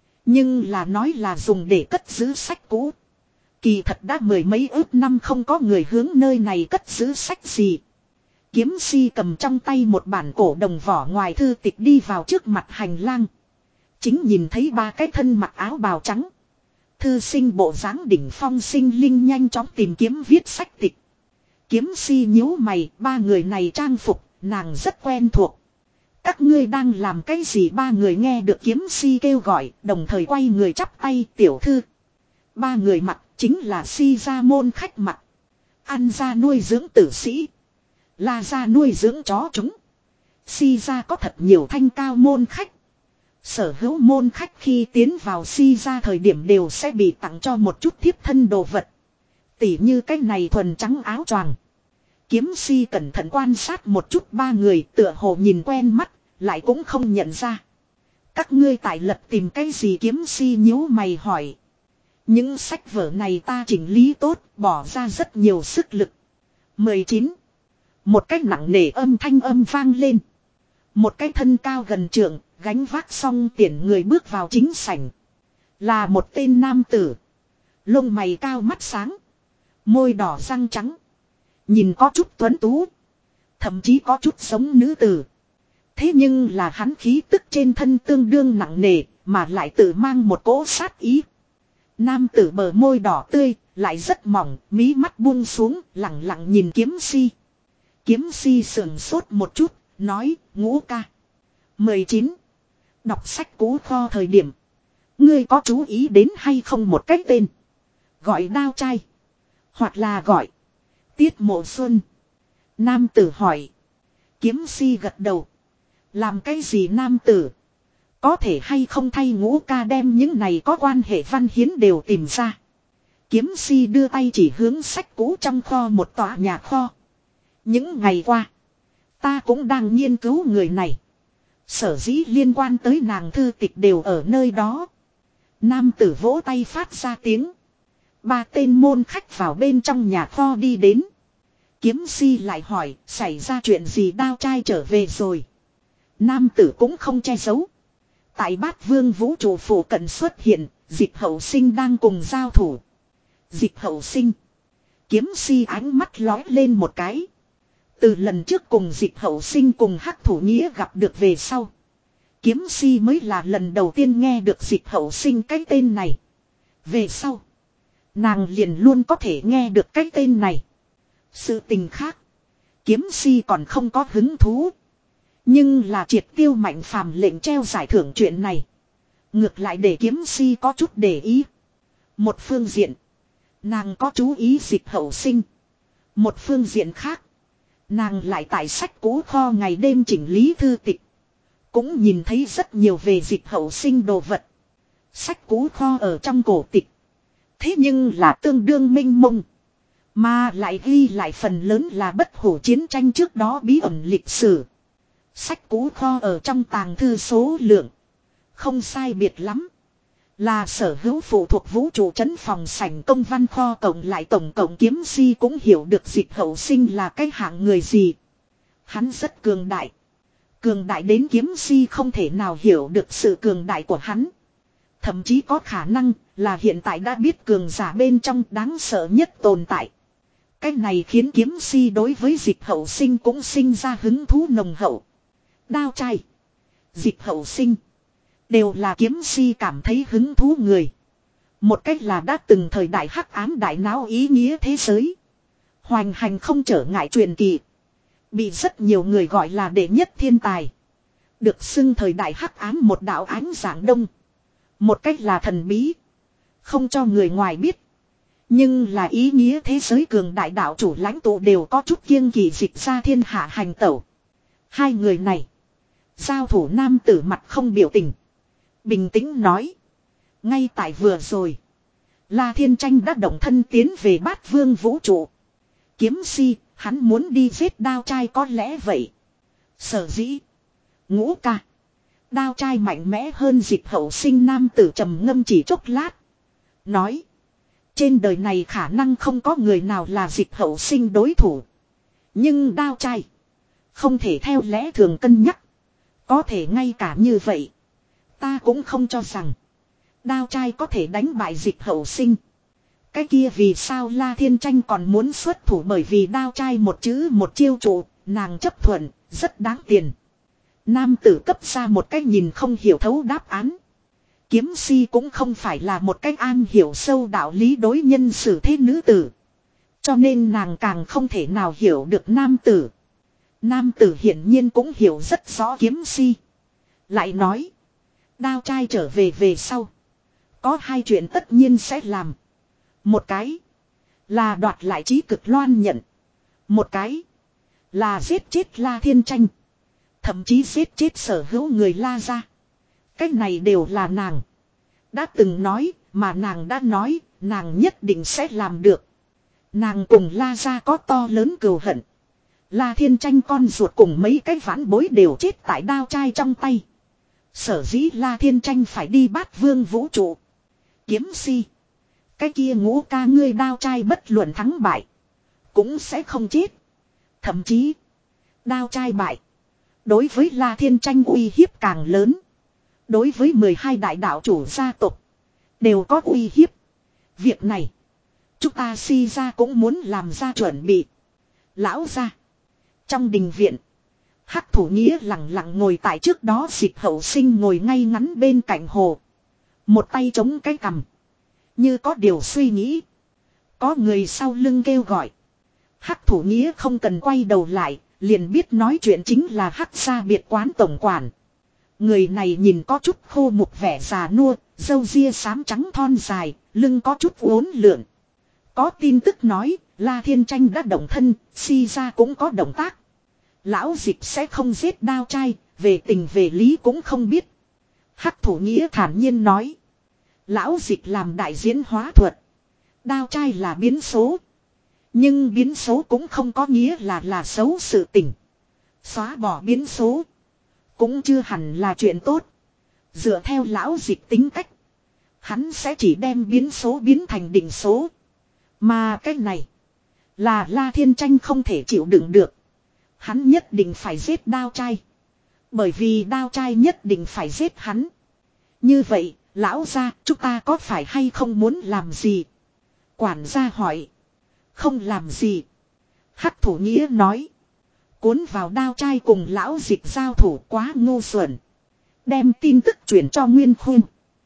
Nhưng là nói là dùng để cất giữ sách cũ. Kỳ thật đã mười mấy ước năm không có người hướng nơi này cất giữ sách gì. Kiếm si cầm trong tay một bản cổ đồng vỏ ngoài thư tịch đi vào trước mặt hành lang. Chính nhìn thấy ba cái thân mặc áo bào trắng. Thư sinh bộ dáng đỉnh phong sinh linh nhanh chóng tìm kiếm viết sách tịch. Kiếm si nhíu mày, ba người này trang phục, nàng rất quen thuộc. Các ngươi đang làm cái gì? Ba người nghe được kiếm si kêu gọi, đồng thời quay người chắp tay. Tiểu thư. Ba người mặc chính là si gia môn khách mặc. Ăn ra nuôi dưỡng tử sĩ. La gia nuôi dưỡng chó chúng. Si gia có thật nhiều thanh cao môn khách. Sở hữu môn khách khi tiến vào si gia thời điểm đều sẽ bị tặng cho một chút thiếp thân đồ vật. Tỉ như cái này thuần trắng áo choàng. Kiếm si cẩn thận quan sát một chút ba người, tựa hồ nhìn quen mắt, lại cũng không nhận ra. Các ngươi tại lật tìm cái gì? Kiếm si nhíu mày hỏi. Những sách vở này ta chỉnh lý tốt, bỏ ra rất nhiều sức lực. mười chín. Một cái nặng nề âm thanh âm vang lên. Một cái thân cao gần trượng, gánh vác xong tiền người bước vào chính sảnh. Là một tên nam tử. Lông mày cao mắt sáng. Môi đỏ răng trắng. Nhìn có chút tuấn tú. Thậm chí có chút giống nữ tử. Thế nhưng là hắn khí tức trên thân tương đương nặng nề, mà lại tự mang một cỗ sát ý. Nam tử bờ môi đỏ tươi, lại rất mỏng, mí mắt buông xuống, lặng lặng nhìn kiếm si. Kiếm si sườn sốt một chút, nói, Ngũ ca. mười chín. Đọc sách cũ kho thời điểm. Ngươi có chú ý đến hay không một cái tên. Gọi Đao trai. Hoặc là gọi Tiết Mộ Xuân. Nam tử hỏi. Kiếm si gật đầu. Làm cái gì nam tử? Có thể hay không thay Ngũ ca đem những này có quan hệ văn hiến đều tìm ra. Kiếm si đưa tay chỉ hướng sách cũ trong kho một tòa nhà kho. Những ngày qua. Ta cũng đang nghiên cứu người này. Sở dĩ liên quan tới nàng thư tịch đều ở nơi đó. Nam tử vỗ tay phát ra tiếng. Ba tên môn khách vào bên trong nhà kho đi đến. Kiếm si lại hỏi, xảy ra chuyện gì? Đao trai trở về rồi. Nam tử cũng không che giấu. Tại bát vương vũ trụ phủ cận xuất hiện, Dịch hậu sinh đang cùng giao thủ. Dịch hậu sinh. Kiếm si ánh mắt lói lên một cái. Từ lần trước cùng Dịch hậu sinh cùng hắc thủ nghĩa gặp được về sau. Kiếm si mới là lần đầu tiên nghe được Dịch hậu sinh cái tên này. Về sau. Nàng liền luôn có thể nghe được cái tên này. Sự tình khác. Kiếm si còn không có hứng thú. Nhưng là triệt tiêu mạnh phàm lệnh treo giải thưởng chuyện này. Ngược lại để kiếm si có chút để ý. Một phương diện. Nàng có chú ý Dịch hậu sinh. Một phương diện khác. Nàng lại tại sách cũ kho ngày đêm chỉnh lý thư tịch. Cũng nhìn thấy rất nhiều về Dịch hậu sinh đồ vật. Sách cũ kho ở trong cổ tịch. Thế nhưng là tương đương mênh mông. Mà lại ghi lại phần lớn là bất hủ chiến tranh trước đó bí ẩn lịch sử. Sách cũ kho ở trong tàng thư số lượng. Không sai biệt lắm. Là sở hữu phụ thuộc vũ trụ trấn phòng sảnh công văn kho cộng lại tổng cộng kiếm si cũng hiểu được Dịch Hậu Sinh là cái hạng người gì. Hắn rất cường đại. Cường đại đến kiếm si không thể nào hiểu được sự cường đại của hắn. Thậm chí có khả năng là hiện tại đã biết cường giả bên trong đáng sợ nhất tồn tại. Cái này khiến kiếm si đối với Dịch Hậu Sinh cũng sinh ra hứng thú nồng hậu. Đao trai, Dịch Hậu Sinh đều là kiếm si cảm thấy hứng thú người. Một cách là đã từng thời đại hắc ám đại náo ý nghĩa thế giới. Hoành hành không trở ngại truyền kỳ. Bị rất nhiều người gọi là đệ nhất thiên tài. Được xưng thời đại hắc ám một đạo ánh dạng đông. Một cách là thần bí. Không cho người ngoài biết. Nhưng là ý nghĩa thế giới cường đại đạo chủ lãnh tụ đều có chút kiêng kỳ Dịch ra thiên hạ hành tẩu. Hai người này. Giao thủ nam tử mặt không biểu tình. Bình tĩnh nói. Ngay tại vừa rồi. La Thiên Tranh đã động thân tiến về Bát Vương vũ trụ. Kiếm si, hắn muốn đi giết đao trai có lẽ vậy. Sở dĩ. Ngũ ca. Đao trai mạnh mẽ hơn Dịch Hậu Sinh nam tử trầm ngâm chỉ chốc lát. Nói. Trên đời này khả năng không có người nào là Dịch Hậu Sinh đối thủ. Nhưng đao trai. Không thể theo lẽ thường cân nhắc. Có thể ngay cả như vậy. Ta cũng không cho rằng. Đao trai có thể đánh bại Dịch Hậu Sinh. Cái kia vì sao La Thiên Tranh còn muốn xuất thủ, bởi vì đao trai một chữ một chiêu trụ. Nàng chấp thuận. Rất đáng tiền. Nam tử cấp ra một cách nhìn không hiểu thấu đáp án. Kiếm si cũng không phải là một cách an hiểu sâu đạo lý đối nhân xử thế nữ tử. Cho nên nàng càng không thể nào hiểu được nam tử. Nam tử hiển nhiên cũng hiểu rất rõ kiếm si. Lại nói. Đao trai trở về về sau. Có hai chuyện tất nhiên sẽ làm. Một cái. Là đoạt lại trí cực loan nhận. Một cái. Là giết chết La Thiên Tranh. Thậm chí giết chết sở hữu người La gia. Cách này đều là nàng. Đã từng nói. Mà nàng đã nói. Nàng nhất định sẽ làm được. Nàng cùng La gia có to lớn cừu hận. La Thiên Tranh con ruột cùng mấy cái vãn bối đều chết tại đao trai trong tay. Sở dĩ La Thiên Tranh phải đi Bát Vương vũ trụ. Kiếm si. Cái kia ngũ ca ngươi đao trai bất luận thắng bại. Cũng sẽ không chết. Thậm chí. Đao trai bại. Đối với La Thiên Tranh uy hiếp càng lớn. Đối với mười hai đại đạo chủ gia tộc. Đều có uy hiếp. Việc này. Chúng ta si ra cũng muốn làm ra chuẩn bị. Lão gia. Trong đình viện. Hắc thủ nghĩa lặng lặng ngồi tại trước đó, Dịch Hậu Sinh ngồi ngay ngắn bên cạnh hồ. Một tay chống cái cằm. Như có điều suy nghĩ. Có người sau lưng kêu gọi. Hắc thủ nghĩa không cần quay đầu lại. Liền biết nói chuyện chính là Hắc gia biệt quán tổng quản. Người này nhìn có chút khô mục vẻ già nua. Râu ria xám trắng thon dài. Lưng có chút uốn lượn. Có tin tức nói La Thiên Tranh đã động thân. Si ra cũng có động tác. Lão Dịch sẽ không giết đao trai. Về tình về lý cũng không biết. Hắc thủ nghĩa thản nhiên nói. Lão Dịch làm đại diễn hóa thuật. Đao trai là biến số. Nhưng biến số cũng không có nghĩa là là xấu sự tình. Xóa bỏ biến số. Cũng chưa hẳn là chuyện tốt. Dựa theo lão Dịch tính cách. Hắn sẽ chỉ đem biến số biến thành định số. Mà cái này. Là La Thiên Tranh không thể chịu đựng được. Hắn nhất định phải giết đao trai. Bởi vì đao trai nhất định phải giết hắn. Như vậy, lão gia, chúng ta có phải hay không muốn làm gì? Quản gia hỏi. Không làm gì. Hắc thủ nghĩa nói. Cuốn vào đao trai cùng lão Dịch giao thủ quá ngu xuẩn. Đem tin tức chuyển cho Nguyên Khuyên.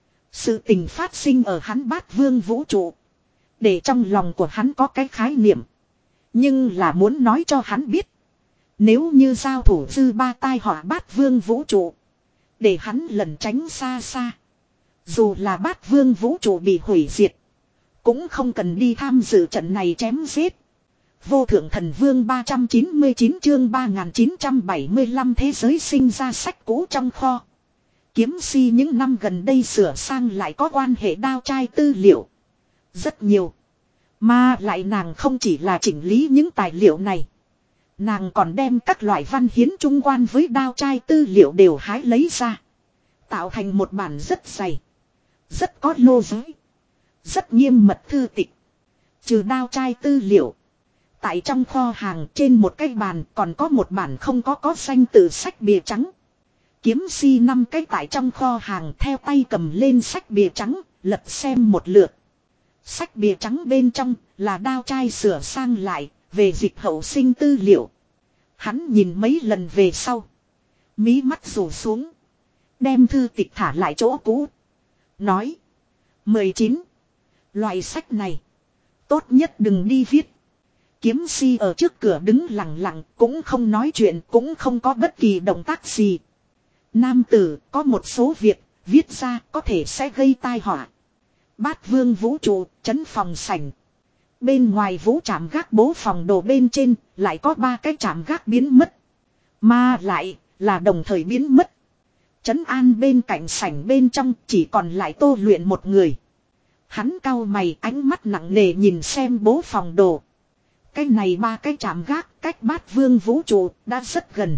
Sự tình phát sinh ở hắn Bát Vương vũ trụ. Để trong lòng của hắn có cái khái niệm. Nhưng là muốn nói cho hắn biết. Nếu như giao thủ dư ba tai họa Bát Vương vũ trụ. Để hắn lẩn tránh xa xa. Dù là Bát Vương vũ trụ bị hủy diệt. Cũng không cần đi tham dự trận này chém giết. Vô thượng thần vương ba trăm chín mươi chín chương ba nghìn chín trăm bảy mươi lăm thế giới sinh ra sách cũ trong kho. Kiếm si những năm gần đây sửa sang lại có quan hệ đao trai tư liệu. Rất nhiều. Mà lại nàng không chỉ là chỉnh lý những tài liệu này. Nàng còn đem các loại văn hiến trung quan với đao trai tư liệu đều hái lấy ra. Tạo thành một bản rất dày. Rất có lô giới. Rất nghiêm mật thư tịch. Trừ đao trai tư liệu. Tại trong kho hàng trên một cái bàn còn có một bản không có có danh từ sách bìa trắng. Kiếm si năm cái tại trong kho hàng theo tay cầm lên sách bìa trắng, lật xem một lượt. Sách bìa trắng bên trong là đao trai sửa sang lại, về dịch hậu sinh tư liệu. Hắn nhìn mấy lần về sau. Mí mắt rủ xuống. Đem thư tịch thả lại chỗ cũ. Nói. mười chín. Loại sách này. Tốt nhất đừng đi viết. Kiếm si ở trước cửa đứng lặng lặng, cũng không nói chuyện, cũng không có bất kỳ động tác gì. Nam tử có một số việc, viết ra có thể sẽ gây tai họa. Bát vương vũ trụ, trấn phòng sảnh. Bên ngoài vũ trạm gác bố phòng đồ bên trên, lại có ba cái trạm gác biến mất. Mà lại, là đồng thời biến mất. Trấn an bên cạnh sảnh bên trong chỉ còn lại Tô Luyện một người. Hắn cau mày, ánh mắt nặng nề nhìn xem bố phòng đồ. Cái này ba cái trạm gác cách bát vương vũ trụ đã rất gần.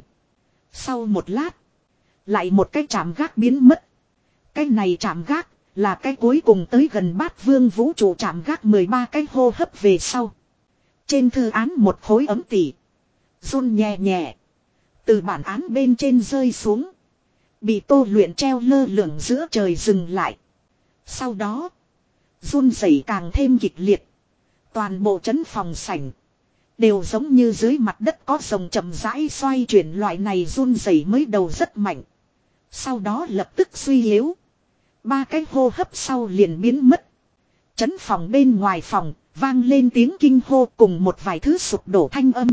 Sau một lát, lại một cái trạm gác biến mất. Cái này trạm gác là cái cuối cùng tới gần bát vương vũ trụ trạm gác mười ba cái hô hấp về sau. Trên thư án một khối ấm tỉ. Run nhẹ nhẹ. Từ bản án bên trên rơi xuống. Bị Tô Luyện treo lơ lửng giữa trời dừng lại. Sau đó, run rẩy càng thêm kịch liệt. Toàn bộ trấn phòng sảnh đều giống như dưới mặt đất có rồng chậm rãi xoay chuyển, loại này run rẩy mới đầu rất mạnh. Sau đó lập tức suy yếu. Ba cái hô hấp sau liền biến mất. Trấn phòng bên ngoài phòng vang lên tiếng kinh hô cùng một vài thứ sụp đổ thanh âm.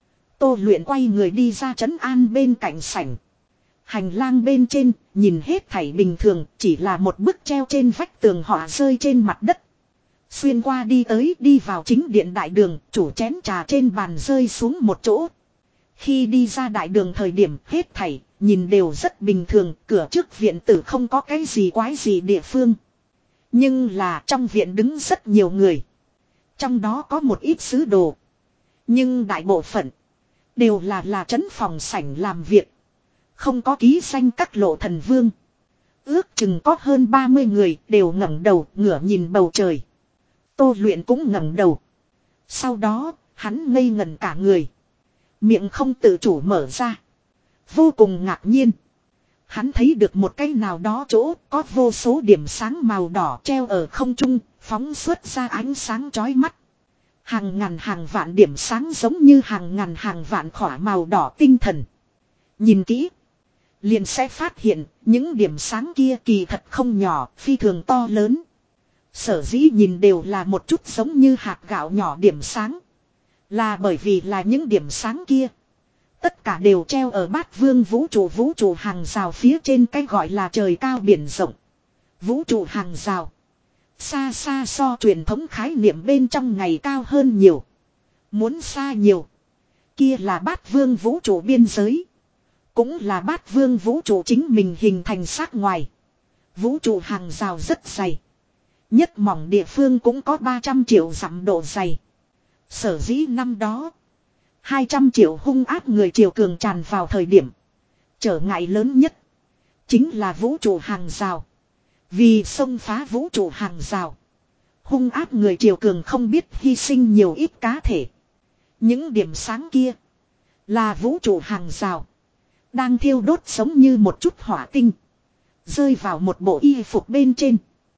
Tô Luyện quay người đi ra trấn an bên cạnh sảnh. Hành lang bên trên nhìn hết thảy bình thường, chỉ là một bức treo trên vách tường họa rơi trên mặt đất. Xuyên qua đi tới đi vào chính điện đại đường, chủ chén trà trên bàn rơi xuống một chỗ. Khi đi ra đại đường thời điểm hết thảy, nhìn đều rất bình thường, cửa trước viện tử không có cái gì quái gì địa phương. Nhưng là trong viện đứng rất nhiều người. Trong đó có một ít sứ đồ. Nhưng đại bộ phận đều là là trấn phòng sảnh làm việc. Không có ký danh các lộ thần vương. Ước chừng có hơn ba mươi người đều ngẩng đầu ngửa nhìn bầu trời. Tô Luyện cũng ngẩng đầu. Sau đó, hắn ngây ngẩn cả người. Miệng không tự chủ mở ra. Vô cùng ngạc nhiên. Hắn thấy được một cái nào đó chỗ có vô số điểm sáng màu đỏ treo ở không trung, phóng xuất ra ánh sáng chói mắt. Hàng ngàn hàng vạn điểm sáng giống như hàng ngàn hàng vạn khỏa màu đỏ tinh thần. Nhìn kỹ, liền sẽ phát hiện những điểm sáng kia kỳ thật không nhỏ, phi thường to lớn. Sở dĩ nhìn đều là một chút giống như hạt gạo nhỏ điểm sáng. Là bởi vì là những điểm sáng kia tất cả đều treo ở bát vương vũ trụ vũ trụ hàng rào phía trên cái gọi là trời cao biển rộng. Vũ trụ hàng rào xa xa so truyền thống khái niệm bên trong ngày cao hơn nhiều. Muốn xa nhiều, kia là bát vương vũ trụ biên giới. Cũng là bát vương vũ trụ chính mình hình thành xác ngoài. Vũ trụ hàng rào rất dày. Nhất mỏng địa phương cũng có ba trăm triệu dặm độ dày. Sở dĩ năm đó hai trăm triệu hung ác người triều cường tràn vào thời điểm, trở ngại lớn nhất chính là vũ trụ hàng rào. Vì xông phá vũ trụ hàng rào, hung ác người triều cường không biết hy sinh nhiều ít cá thể. Những điểm sáng kia là vũ trụ hàng rào đang thiêu đốt giống như một chút hỏa tinh, rơi vào một bộ y phục bên trên.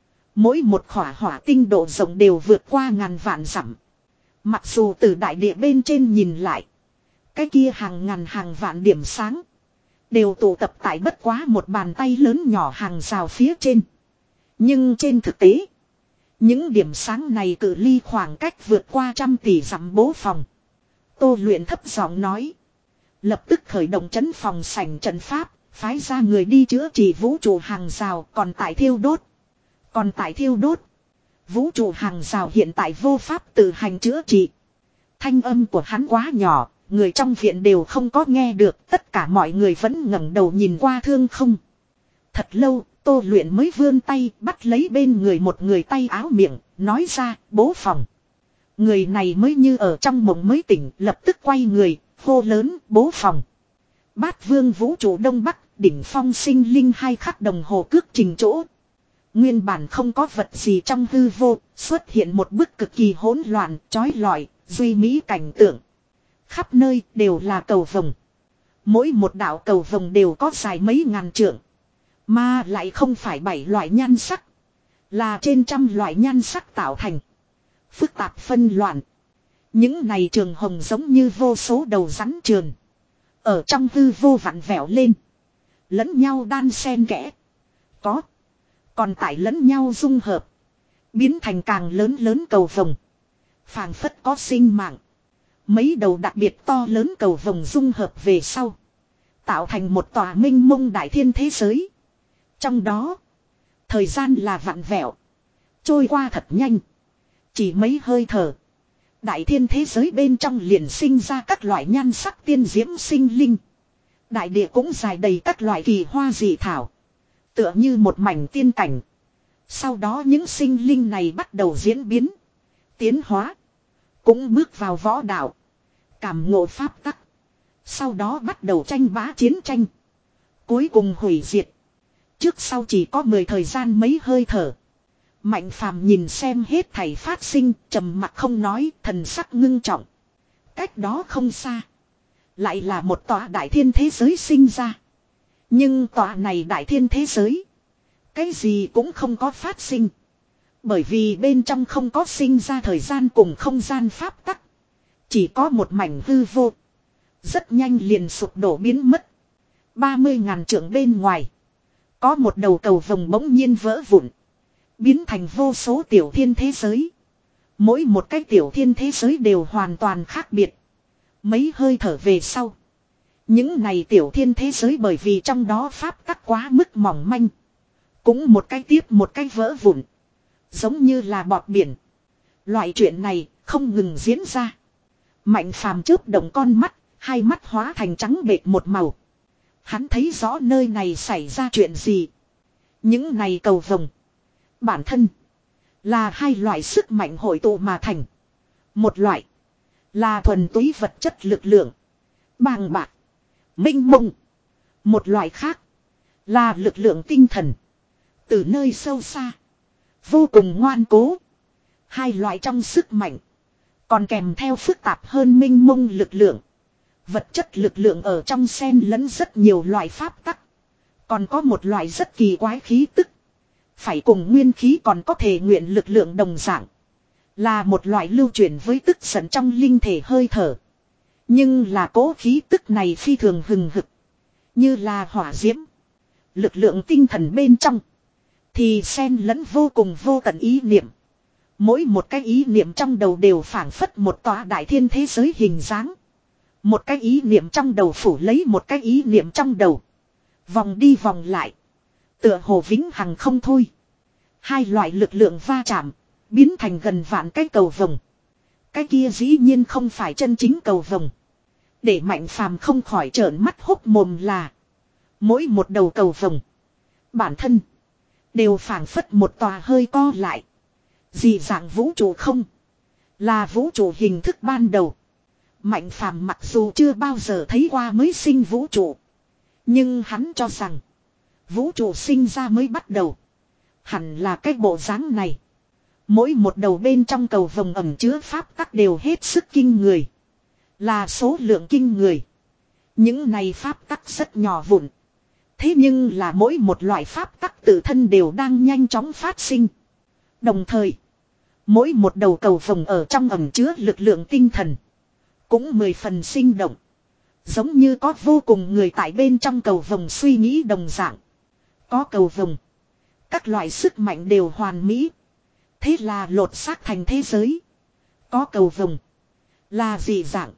Mỗi một khỏa hỏa tinh độ rộng đều vượt qua ngàn vạn dặm. Mặc dù từ đại địa bên trên nhìn lại, cái kia hàng ngàn hàng vạn điểm sáng đều tụ tập tại bất quá một bàn tay lớn nhỏ hàng rào phía trên. Nhưng trên thực tế, những điểm sáng này cự ly khoảng cách vượt qua trăm tỷ dặm bố phòng. Tô Luyện thấp giọng nói. Lập tức khởi động trấn phòng sảnh trận pháp, phái ra người đi chữa trị vũ trụ hàng rào còn tại thiêu đốt. Còn tại thiêu đốt. Vũ trụ hàng rào hiện tại vô pháp tự hành chữa trị. Thanh âm của hắn quá nhỏ, người trong viện đều không có nghe được, tất cả mọi người vẫn ngẩng đầu nhìn qua thương không. Thật lâu, Tô luyện mới vươn tay bắt lấy bên người một người tay áo miệng, nói ra, bố phòng. Người này mới như ở trong mộng mới tỉnh, lập tức quay người, hô lớn, bố phòng. Bát vương vũ trụ đông bắc, đỉnh phong sinh linh hai khắc đồng hồ cước trình chỗ. Nguyên bản không có vật gì trong hư vô, xuất hiện một bức cực kỳ hỗn loạn, chói lọi, duy mỹ cảnh tượng. Khắp nơi đều là cầu vồng. Mỗi một đạo cầu vồng đều có dài mấy ngàn trượng. Mà lại không phải bảy loại nhan sắc. Là trên trăm loại nhan sắc tạo thành. Phức tạp phân loạn. Những này trường hồng giống như vô số đầu rắn trườn. Ở trong hư vô vặn vẹo lên. Lẫn nhau đan xen kẽ. Có. Còn tại lẫn nhau dung hợp. Biến thành càng lớn lớn cầu vồng. Phảng phất có sinh mạng. Mấy đầu đặc biệt to lớn cầu vồng dung hợp về sau. Tạo thành một tòa minh mông đại thiên thế giới. Trong đó. Thời gian là vặn vẹo. Trôi qua thật nhanh. Chỉ mấy hơi thở. Đại thiên thế giới bên trong liền sinh ra các loại nhan sắc tiên diễm sinh linh. Đại địa cũng dài đầy các loại kỳ hoa dị thảo. Tựa như một mảnh tiên cảnh. Sau đó những sinh linh này bắt đầu diễn biến. Tiến hóa. Cũng bước vào võ đạo. Cảm ngộ pháp tắc. Sau đó bắt đầu tranh bá chiến tranh. Cuối cùng hủy diệt. Trước sau chỉ có mười thời gian mấy hơi thở. Mạnh phàm nhìn xem hết thảy phát sinh, trầm mặc không nói, thần sắc ngưng trọng. Cách đó không xa. Lại là một tòa đại thiên thế giới sinh ra. Nhưng tòa này đại thiên thế giới. Cái gì cũng không có phát sinh. Bởi vì bên trong không có sinh ra thời gian cùng không gian pháp tắc. Chỉ có một mảnh hư vô. Rất nhanh liền sụp đổ biến mất. ba mươi ngàn trượng bên ngoài. Có một đầu cầu vồng bỗng nhiên vỡ vụn. Biến thành vô số tiểu thiên thế giới. Mỗi một cái tiểu thiên thế giới đều hoàn toàn khác biệt. Mấy hơi thở về sau. Những này tiểu thiên thế giới bởi vì trong đó pháp tắc quá mức mỏng manh. Cũng một cái tiếp một cái vỡ vụn. Giống như là bọt biển. Loại chuyện này không ngừng diễn ra. Mạnh phàm chớp động con mắt. Hai mắt hóa thành trắng bệch một màu. Hắn thấy rõ nơi này xảy ra chuyện gì. Những này cầu vồng. Bản thân. Là hai loại sức mạnh hội tụ mà thành. Một loại. Là thuần túy vật chất lực lượng. Bàng bạc. Minh mông. Một loại khác. Là lực lượng tinh thần. Từ nơi sâu xa. Vô cùng ngoan cố. Hai loại trong sức mạnh. Còn kèm theo phức tạp hơn minh mông lực lượng. Vật chất lực lượng ở trong xen lẫn rất nhiều loại pháp tắc. Còn có một loại rất kỳ quái khí tức. Phải cùng nguyên khí còn có thể nguyện lực lượng đồng dạng. Là một loại lưu chuyển với tức giận trong linh thể hơi thở. Nhưng là cố khí tức này phi thường hừng hực. Như là hỏa diễm. Lực lượng tinh thần bên trong. Thì xen lẫn vô cùng vô tận ý niệm. Mỗi một cái ý niệm trong đầu đều phảng phất một tòa đại thiên thế giới hình dáng. Một cái ý niệm trong đầu phủ lấy một cái ý niệm trong đầu. Vòng đi vòng lại. Tựa hồ vĩnh hằng không thôi. Hai loại lực lượng va chạm. Biến thành gần vạn cái cầu vồng. Cái kia dĩ nhiên không phải chân chính cầu vồng. Để Mạnh Phàm không khỏi trợn mắt hốc mồm là. Mỗi một đầu cầu vồng. Bản thân. Đều phảng phất một tòa hơi co lại. Dị dạng vũ trụ không. Là vũ trụ hình thức ban đầu. Mạnh Phàm mặc dù chưa bao giờ thấy qua mới sinh vũ trụ. Nhưng hắn cho rằng. Vũ trụ sinh ra mới bắt đầu. Hẳn là cái bộ dáng này. Mỗi một đầu bên trong cầu vồng ẩm chứa pháp tắc đều hết sức kinh người. Là số lượng kinh người. Những này pháp tắc rất nhỏ vụn. Thế nhưng là mỗi một loại pháp tắc tự thân đều đang nhanh chóng phát sinh. Đồng thời. Mỗi một đầu cầu vồng ở trong ẩm chứa lực lượng tinh thần. Cũng mười phần sinh động. Giống như có vô cùng người tại bên trong cầu vồng suy nghĩ đồng dạng. Có cầu vồng. Các loại sức mạnh đều hoàn mỹ. Thế là lột xác thành thế giới. Có cầu vồng. Là dị dạng.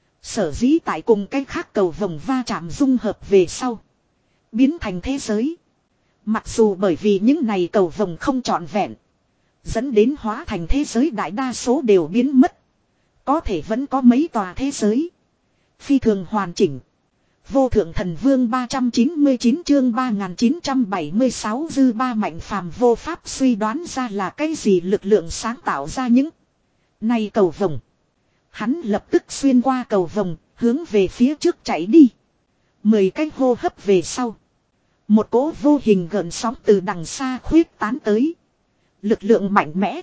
Sở dĩ tại cùng cái khác cầu vồng va chạm dung hợp về sau. Biến thành thế giới. Mặc dù bởi vì những này cầu vồng không trọn vẹn. Dẫn đến hóa thành thế giới đại đa số đều biến mất. Có thể vẫn có mấy tòa thế giới. Phi thường hoàn chỉnh. Vô thượng thần vương ba trăm chín mươi chín chương ba nghìn chín trăm bảy mươi sáu dư ba mạnh phàm vô pháp suy đoán ra là cái gì lực lượng sáng tạo ra những này cầu vồng. Hắn lập tức xuyên qua cầu vồng, hướng về phía trước chạy đi. Mười cái hô hấp về sau. Một cỗ vô hình gợn sóng từ đằng xa khuyết tán tới. Lực lượng mạnh mẽ.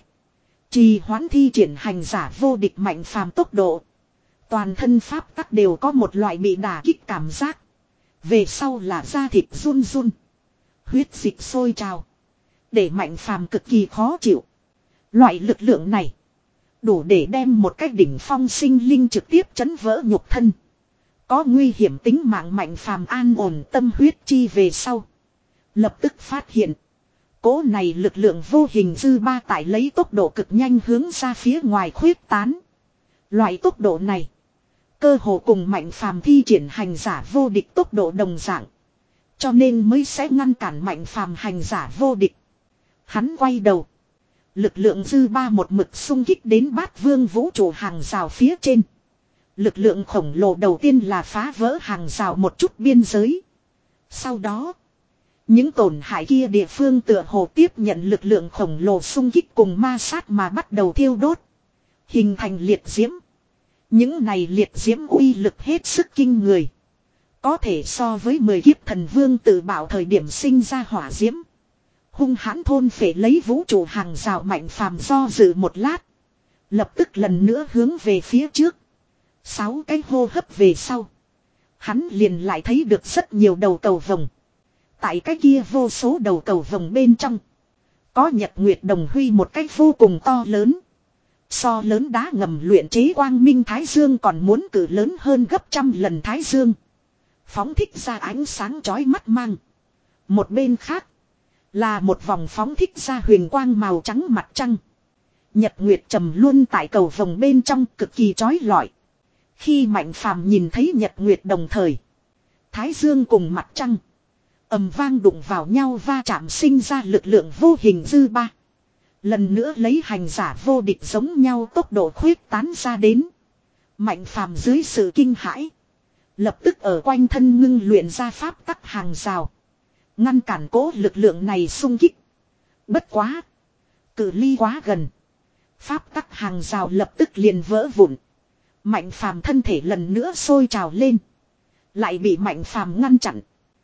Trì hoãn thi triển hành giả vô địch mạnh phàm tốc độ. Toàn thân pháp tắc đều có một loại bị đả kích cảm giác. Về sau là da thịt run run. Huyết dịch sôi trào. Để mạnh phàm cực kỳ khó chịu. Loại lực lượng này. Đủ để đem một cái đỉnh phong sinh linh trực tiếp chấn vỡ nhục thân. Có nguy hiểm tính mạng mạnh phàm an ổn tâm huyết chi về sau. Lập tức phát hiện. Cỗ này lực lượng vô hình dư ba tải lấy tốc độ cực nhanh hướng ra phía ngoài khuyết tán. Loại tốc độ này. Cơ hồ cùng mạnh phàm thi triển hành giả vô địch tốc độ đồng dạng. Cho nên mới sẽ ngăn cản mạnh phàm hành giả vô địch. Hắn quay đầu. Lực lượng dư ba một mực xung kích đến bát vương vũ trụ hàng rào phía trên. Lực lượng khổng lồ đầu tiên là phá vỡ hàng rào một chút biên giới. Sau đó. Những tổn hại kia địa phương tựa hồ tiếp nhận lực lượng khổng lồ xung kích cùng ma sát mà bắt đầu thiêu đốt. Hình thành liệt diễm. Những này liệt diễm uy lực hết sức kinh người. Có thể so với mười kiếp thần vương tự bảo thời điểm sinh ra hỏa diễm. Hung hãn thôn phệ lấy vũ trụ hàng rào mạnh phàm do dự một lát. Lập tức lần nữa hướng về phía trước. Sáu cái hô hấp về sau. Hắn liền lại thấy được rất nhiều đầu cầu vồng. Tại cái kia vô số đầu cầu vồng bên trong. Có nhật nguyệt đồng huy một cách vô cùng to lớn. So lớn đá ngầm luyện chế quang minh thái dương còn muốn cử lớn hơn gấp trăm lần thái dương. Phóng thích ra ánh sáng chói mắt mang. Một bên khác. Là một vòng phóng thích ra huyền quang màu trắng mặt trăng. Nhật nguyệt trầm luôn tại cầu vồng bên trong cực kỳ chói lọi. Khi mạnh phàm nhìn thấy nhật nguyệt đồng thời. Thái dương cùng mặt trăng. Ầm vang đụng vào nhau va chạm sinh ra lực lượng vô hình dư ba. Lần nữa lấy hành giả vô địch giống nhau tốc độ khuyết tán ra đến. Mạnh phàm dưới sự kinh hãi. Lập tức ở quanh thân ngưng luyện ra pháp tắc hàng rào. Ngăn cản cố lực lượng này xung kích. Bất quá. Cự ly quá gần. Pháp tắc hàng rào lập tức liền vỡ vụn. Mạnh phàm thân thể lần nữa sôi trào lên. Lại bị mạnh phàm ngăn chặn.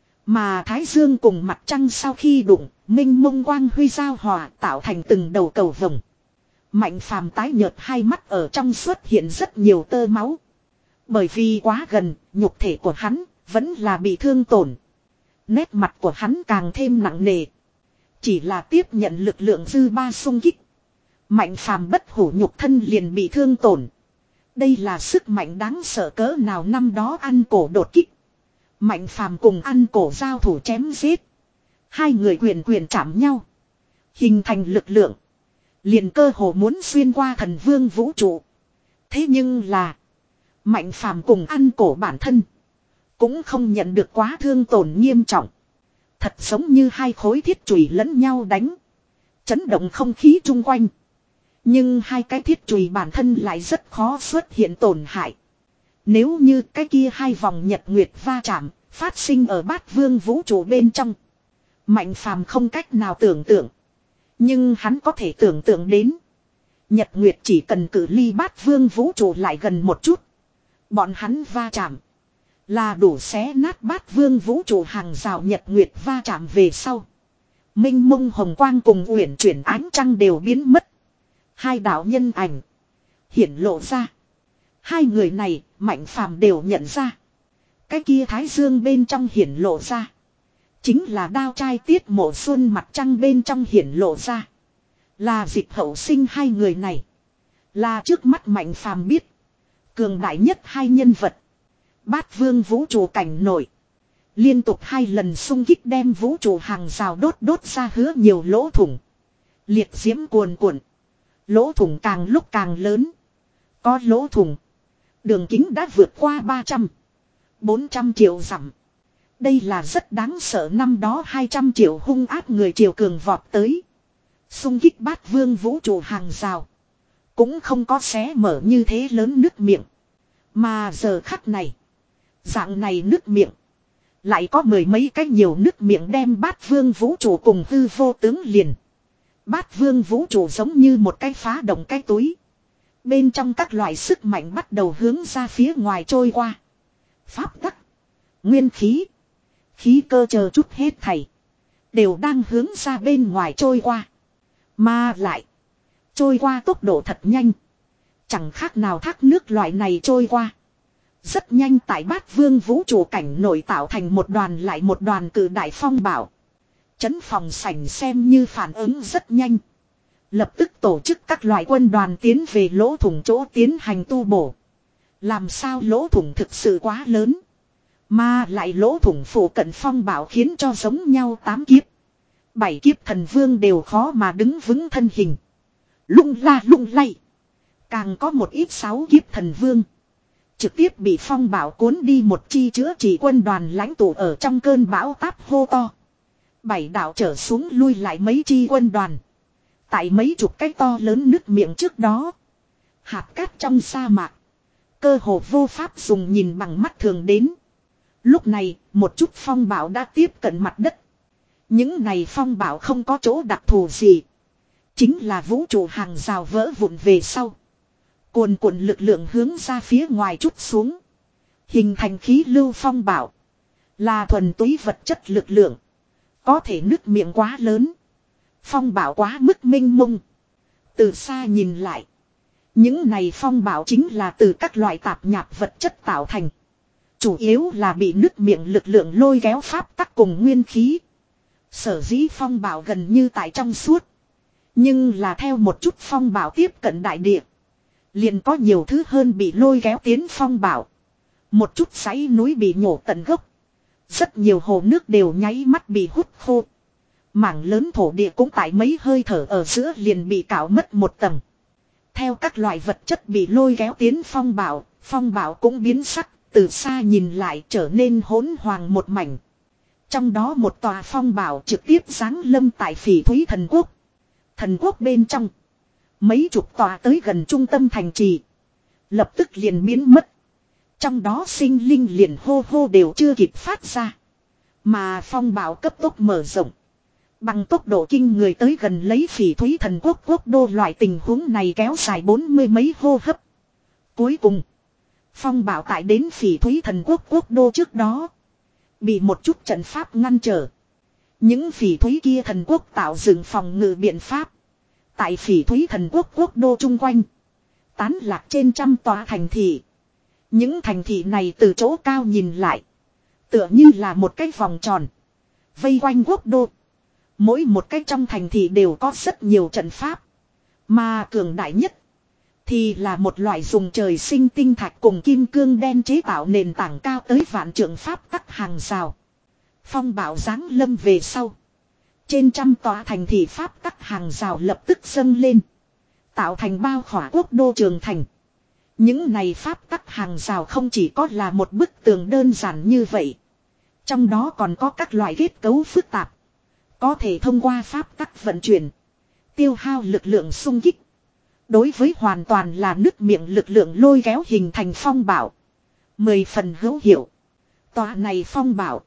Mà Thái Dương cùng mặt trăng sau khi đụng, minh mông quang huy giao hòa tạo thành từng đầu cầu vồng. Mạnh phàm tái nhợt hai mắt ở trong xuất hiện rất nhiều tơ máu. Bởi vì quá gần, nhục thể của hắn vẫn là bị thương tổn. Nét mặt của hắn càng thêm nặng nề. Chỉ là tiếp nhận lực lượng dư ba xung kích. Mạnh phàm bất hủ nhục thân liền bị thương tổn. Đây là sức mạnh đáng sợ cỡ nào năm đó ăn cổ đột kích. Mạnh phàm cùng ăn cổ giao thủ chém giết. Hai người quyền quyền chạm nhau. Hình thành lực lượng. Liền cơ hồ muốn xuyên qua thần vương vũ trụ. Thế nhưng là. Mạnh phàm cùng ăn cổ bản thân. Cũng không nhận được quá thương tổn nghiêm trọng. Thật giống như hai khối thiết chùy lẫn nhau đánh. Chấn động không khí chung quanh. Nhưng hai cái thiết chùy bản thân lại rất khó xuất hiện tổn hại. Nếu như cái kia hai vòng nhật nguyệt va chạm, phát sinh ở bát vương vũ trụ bên trong. Mạnh phàm không cách nào tưởng tượng. Nhưng hắn có thể tưởng tượng đến. Nhật nguyệt chỉ cần cự ly bát vương vũ trụ lại gần một chút. Bọn hắn va chạm. Là đủ xé nát bát vương vũ trụ hàng rào nhật nguyệt va chạm về sau. Minh mông hồng quang cùng uyển chuyển ánh trăng đều biến mất. Hai đạo nhân ảnh. Hiển lộ ra. Hai người này, mạnh phàm đều nhận ra. Cái kia thái dương bên trong hiển lộ ra. Chính là đao trai tiết mộ xuân mặt trăng bên trong hiển lộ ra. Là dịp hậu sinh hai người này. Là trước mắt mạnh phàm biết. Cường đại nhất hai nhân vật. Bát vương vũ trụ cảnh nổi. Liên tục hai lần xung kích đem vũ trụ hàng rào đốt đốt ra hứa nhiều lỗ thủng. Liệt diễm cuồn cuộn. Lỗ thủng càng lúc càng lớn. Có lỗ thủng. Đường kính đã vượt qua ba trăm. bốn trăm triệu dặm. Đây là rất đáng sợ năm đó hai trăm triệu hung ác người triều cường vọt tới. Xung kích bát vương vũ trụ hàng rào. Cũng không có xé mở như thế lớn nước miệng. Mà giờ khắc này. Dạng này nước miệng. Lại có mười mấy cái nhiều nước miệng đem bát vương vũ trụ cùng hư vô tướng liền. Bát vương vũ trụ giống như một cái phá động cái túi. Bên trong các loại sức mạnh bắt đầu hướng ra phía ngoài trôi qua. Pháp tắc, nguyên khí, khí cơ chờ chút hết thảy. Đều đang hướng ra bên ngoài trôi qua. Mà lại, trôi qua tốc độ thật nhanh. Chẳng khác nào thác nước loại này trôi qua. Rất nhanh tại bát vương vũ trụ cảnh nổi tạo thành một đoàn lại một đoàn cử đại phong bảo. Chấn phòng sảnh xem như phản ứng rất nhanh. Lập tức tổ chức các loại quân đoàn tiến về lỗ thủng chỗ tiến hành tu bổ. Làm sao lỗ thủng thực sự quá lớn. Mà lại lỗ thủng phủ cận phong bảo khiến cho giống nhau tám kiếp. Bảy kiếp thần vương đều khó mà đứng vững thân hình. Lung la lung lay. Càng có một ít sáu kiếp thần vương. Trực tiếp bị phong bảo cuốn đi một chi chữa trị quân đoàn lãnh tụ ở trong cơn bão táp hô to. Bảy đạo trở xuống lui lại mấy chi quân đoàn. Tại mấy chục cái to lớn nước miệng trước đó. Hạt cát trong sa mạc. Cơ hồ vô pháp dùng nhìn bằng mắt thường đến. Lúc này, một chút phong bảo đã tiếp cận mặt đất. Những này phong bảo không có chỗ đặc thù gì. Chính là vũ trụ hàng rào vỡ vụn về sau. Cuồn cuộn lực lượng hướng ra phía ngoài chút xuống. Hình thành khí lưu phong bảo. Là thuần túy vật chất lực lượng. Có thể nước miệng quá lớn. Phong bảo quá mức minh mông. Từ xa nhìn lại. Những này phong bảo chính là từ các loại tạp nhạp vật chất tạo thành. Chủ yếu là bị nước miệng lực lượng lôi kéo pháp tắc cùng nguyên khí. Sở dĩ phong bảo gần như tại trong suốt. Nhưng là theo một chút phong bảo tiếp cận đại địa. Liền có nhiều thứ hơn bị lôi kéo tiến phong bảo. Một chút dãy núi bị nhổ tận gốc. Rất nhiều hồ nước đều nháy mắt bị hút khô. Mảng lớn thổ địa cũng tại mấy hơi thở ở giữa liền bị cạo mất một tầng. Theo các loại vật chất bị lôi kéo tiến phong bảo, phong bảo cũng biến sắc, từ xa nhìn lại trở nên hỗn hoàng một mảnh. Trong đó một tòa phong bảo trực tiếp giáng lâm tại Phỉ Thúy Thần Quốc. Thần Quốc bên trong, mấy chục tòa tới gần trung tâm thành trì. Lập tức liền biến mất. Trong đó sinh linh liền hô hô đều chưa kịp phát ra. Mà phong bảo cấp tốc mở rộng. Bằng tốc độ kinh người tới gần lấy Phỉ Thúy Thần Quốc quốc đô, loại tình huống này kéo dài bốn mươi mấy hô hấp. Cuối cùng, phong bảo tại đến Phỉ Thúy Thần Quốc quốc đô trước đó. Bị một chút trận pháp ngăn trở. Những phỉ thúy kia thần quốc tạo dựng phòng ngự biện pháp. Tại Phỉ Thúy Thần Quốc quốc đô chung quanh. Tán lạc trên trăm tòa thành thị. Những thành thị này từ chỗ cao nhìn lại. Tựa như là một cái vòng tròn. Vây quanh quốc đô. Mỗi một cái trong thành thị đều có rất nhiều trận pháp. Mà cường đại nhất. Thì là một loại dùng trời sinh tinh thạch cùng kim cương đen chế tạo nền tảng cao tới vạn trượng pháp tắc hàng rào. Phong bảo giáng lâm về sau. Trên trăm tòa thành thị pháp tắc hàng rào lập tức dâng lên. Tạo thành bao khỏa quốc đô trường thành. Những này pháp tắc hàng rào không chỉ có là một bức tường đơn giản như vậy. Trong đó còn có các loại kết cấu phức tạp. Có thể thông qua pháp tắc vận chuyển. Tiêu hao lực lượng xung kích. Đối với hoàn toàn là nước miệng lực lượng lôi kéo hình thành phong bảo. Mười phần hữu hiệu. Tòa này phong bảo.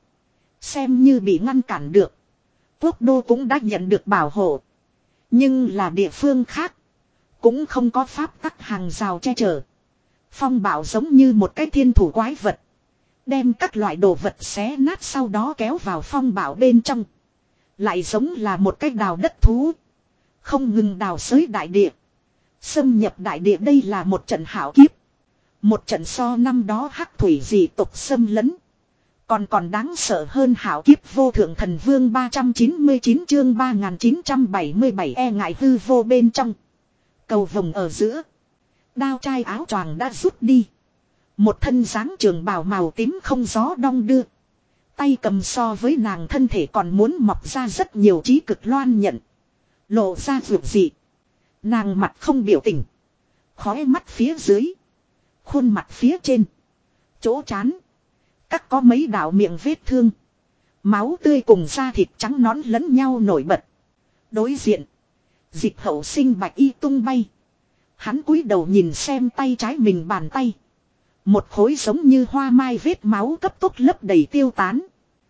Xem như bị ngăn cản được. Quốc đô cũng đã nhận được bảo hộ. Nhưng là địa phương khác. Cũng không có pháp tắc hàng rào che chở. Phong bảo giống như một cái thiên thủ quái vật. Đem các loại đồ vật xé nát sau đó kéo vào phong bảo bên trong. Lại giống là một cái đào đất thú. Không ngừng đào xới đại địa. Xâm nhập đại địa, đây là một trận hảo kiếp. Một trận so năm đó hắc thủy dị tộc xâm lấn. Còn còn đáng sợ hơn hảo kiếp vô thượng thần vương ba trăm chín mươi chín chương ba nghìn chín trăm bảy mươi bảy, e ngại hư vô bên trong. Cầu vồng ở giữa. Đao trai áo choàng đã rút đi. Một thân dáng trường bào màu tím không gió đong đưa. Tay cầm so với nàng thân thể còn muốn mọc ra rất nhiều trí cực loan nhận. Lộ ra vượt dị. Nàng mặt không biểu tình. Khói mắt phía dưới. Khuôn mặt phía trên. Chỗ trán. Các có mấy đạo miệng vết thương. Máu tươi cùng da thịt trắng nõn lẫn nhau nổi bật. Đối diện. Dịch hậu sinh bạch y tung bay. Hắn cúi đầu nhìn xem tay trái mình bàn tay. Một khối giống như hoa mai vết máu cấp tốc lấp đầy tiêu tán.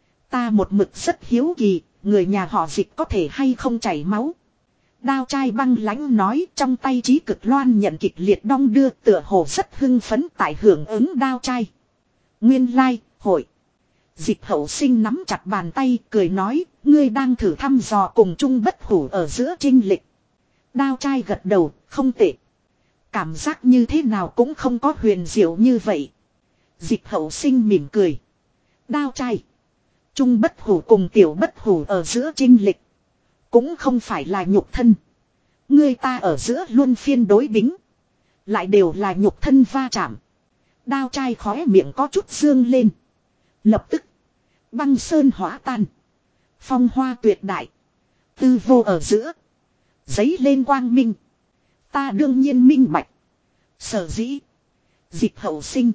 Ta một mực rất hiếu kỳ, người nhà họ Dịch có thể hay không chảy máu. Đao trai băng lãnh nói, trong tay Chí Cực Loan nhận kịch liệt đong đưa, tựa hồ rất hưng phấn tại hưởng ứng đao trai. Nguyên lai, hội. Dịch Hậu Sinh nắm chặt bàn tay, cười nói, ngươi đang thử thăm dò cùng chung bất hủ ở giữa trinh lịch. Đao trai gật đầu, không tệ. Cảm giác như thế nào cũng không có huyền diệu như vậy. Dịch Hậu Sinh mỉm cười. Đao trai. Chung bất hủ cùng tiểu bất hủ ở giữa trinh lịch. Cũng không phải là nhục thân. Người ta ở giữa luân phiên đối bính. Lại đều là nhục thân va chạm. Đao trai khóe miệng có chút dương lên. Lập tức. Băng sơn hóa tan. Phong hoa tuyệt đại. Tư vô ở giữa. Giấy lên quang minh. Ta đương nhiên minh bạch. Sở dĩ. Dịch Hậu Sinh.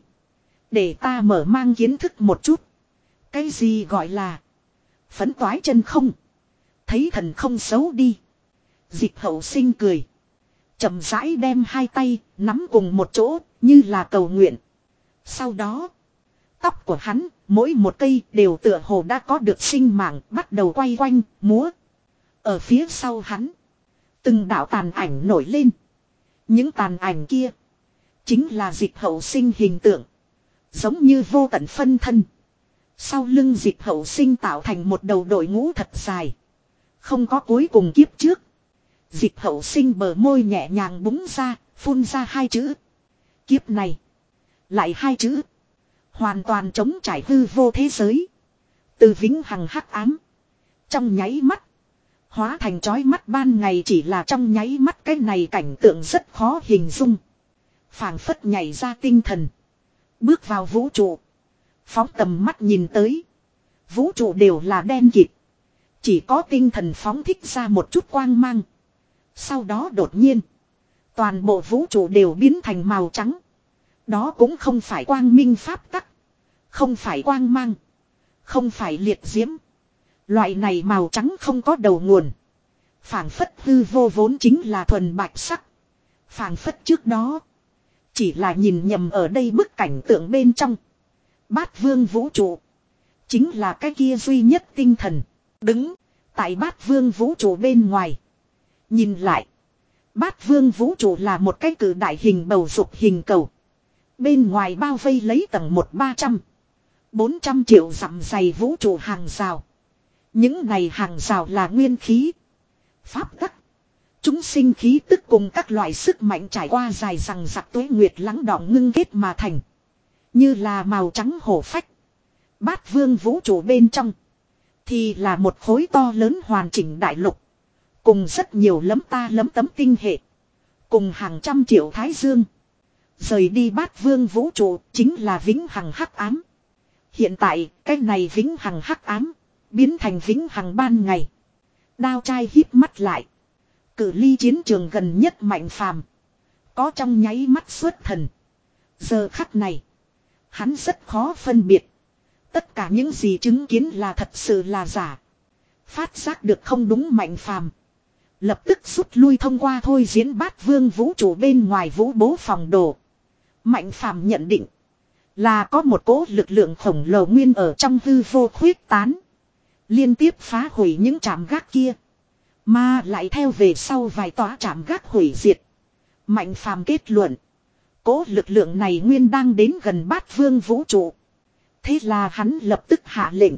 Để ta mở mang kiến thức một chút. Cái gì gọi là. Phấn toái chân không. Thấy thần không xấu đi. Dịch Hậu Sinh cười. Chậm rãi đem hai tay nắm cùng một chỗ như là cầu nguyện. Sau đó. Tóc của hắn mỗi một cây đều tựa hồ đã có được sinh mạng bắt đầu quay quanh múa. Ở phía sau hắn. Từng đạo tàn ảnh nổi lên. Những tàn ảnh kia. Chính là Dịch Hậu Sinh hình tượng. Giống như vô tận phân thân. Sau lưng Dịch Hậu Sinh tạo thành một đầu đội ngũ thật dài. Không có cuối cùng kiếp trước. Dịch Hậu Sinh bờ môi nhẹ nhàng búng ra, phun ra hai chữ. Kiếp này. Lại hai chữ. Hoàn toàn trống trải hư vô thế giới. Từ vĩnh hằng hắc ám. Trong nháy mắt. Hóa thành chói mắt ban ngày chỉ là trong nháy mắt, cái này cảnh tượng rất khó hình dung. Phảng phất nhảy ra tinh thần. Bước vào vũ trụ. Phóng tầm mắt nhìn tới. Vũ trụ đều là đen kịt. Chỉ có tinh thần phóng thích ra một chút quang mang. Sau đó đột nhiên. Toàn bộ vũ trụ đều biến thành màu trắng. Đó cũng không phải quang minh pháp tắc. Không phải quang mang. Không phải liệt diễm. Loại này màu trắng không có đầu nguồn. Phảng phất hư vô vốn chính là thuần bạch sắc. Phảng phất trước đó. Chỉ là nhìn nhầm ở đây bức cảnh tượng bên trong. Bát vương vũ trụ. Chính là cái kia duy nhất tinh thần. Đứng. Tại bát vương vũ trụ bên ngoài. Nhìn lại. Bát vương vũ trụ là một cái cử đại hình bầu dục hình cầu. Bên ngoài bao vây lấy tầng một ba trăm. Bốn trăm triệu dặm dày vũ trụ hàng rào. Những này hàng rào là nguyên khí. Pháp tắc. Chúng sinh khí tức cùng các loại sức mạnh trải qua dài rằng giặc tuế nguyệt lắng đọng ngưng kết mà thành. Như là màu trắng hổ phách. Bát vương vũ trụ bên trong. Thì là một khối to lớn hoàn chỉnh đại lục. Cùng rất nhiều lấm ta lấm tấm tinh hệ. Cùng hàng trăm triệu thái dương. Rời đi bát vương vũ trụ chính là vĩnh hằng hắc ám. Hiện tại cái này vĩnh hằng hắc ám. Biến thành vĩnh hằng ban ngày. Đao trai híp mắt lại. Cự ly chiến trường gần nhất Mạnh Phàm. Có trong nháy mắt xuất thần. Giờ khắc này. Hắn rất khó phân biệt. Tất cả những gì chứng kiến là thật sự là giả. Phát giác được không đúng Mạnh Phàm. Lập tức rút lui thông qua thôi diễn bát vương vũ trụ bên ngoài vũ bố phòng đồ. Mạnh Phàm nhận định. Là có một cỗ lực lượng khổng lồ nguyên ở trong hư vô khuyết tán. Liên tiếp phá hủy những trạm gác kia. Mà lại theo về sau vài tòa trạm gác hủy diệt. Mạnh Phàm kết luận. Cố lực lượng này nguyên đang đến gần bát vương vũ trụ. Thế là hắn lập tức hạ lệnh.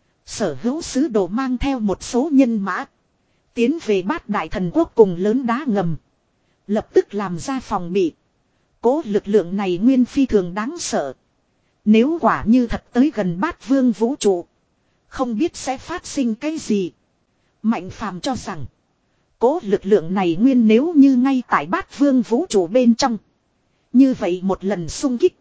Sở hữu sứ đồ mang theo một số nhân mã. Tiến về bát đại thần quốc cùng lớn đá ngầm. Lập tức làm ra phòng bị. Cố lực lượng này nguyên phi thường đáng sợ. Nếu quả như thật tới gần bát vương vũ trụ. Không biết sẽ phát sinh cái gì. Mạnh Phàm cho rằng. Cố lực lượng này nguyên nếu như ngay tại bát vương vũ trụ bên trong. Như vậy một lần xung kích.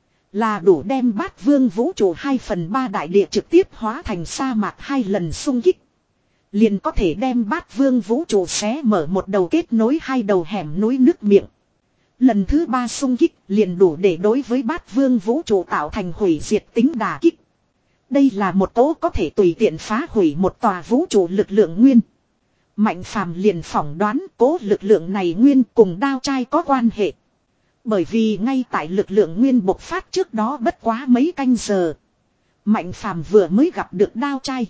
Là đủ đem bát vương vũ trụ hai phần ba đại địa trực tiếp hóa thành sa mạc hai lần xung kích. Liền có thể đem bát vương vũ trụ xé mở một đầu kết nối hai đầu hẻm núi nước miệng. Lần thứ ba xung kích liền đủ để đối với bát vương vũ trụ tạo thành hủy diệt tính đả kích. Đây là một tố có thể tùy tiện phá hủy một tòa vũ trụ lực lượng nguyên. Mạnh Phàm liền phỏng đoán cố lực lượng này nguyên cùng đao trai có quan hệ. Bởi vì ngay tại lực lượng nguyên bộc phát trước đó bất quá mấy canh giờ. Mạnh Phàm vừa mới gặp được đao trai.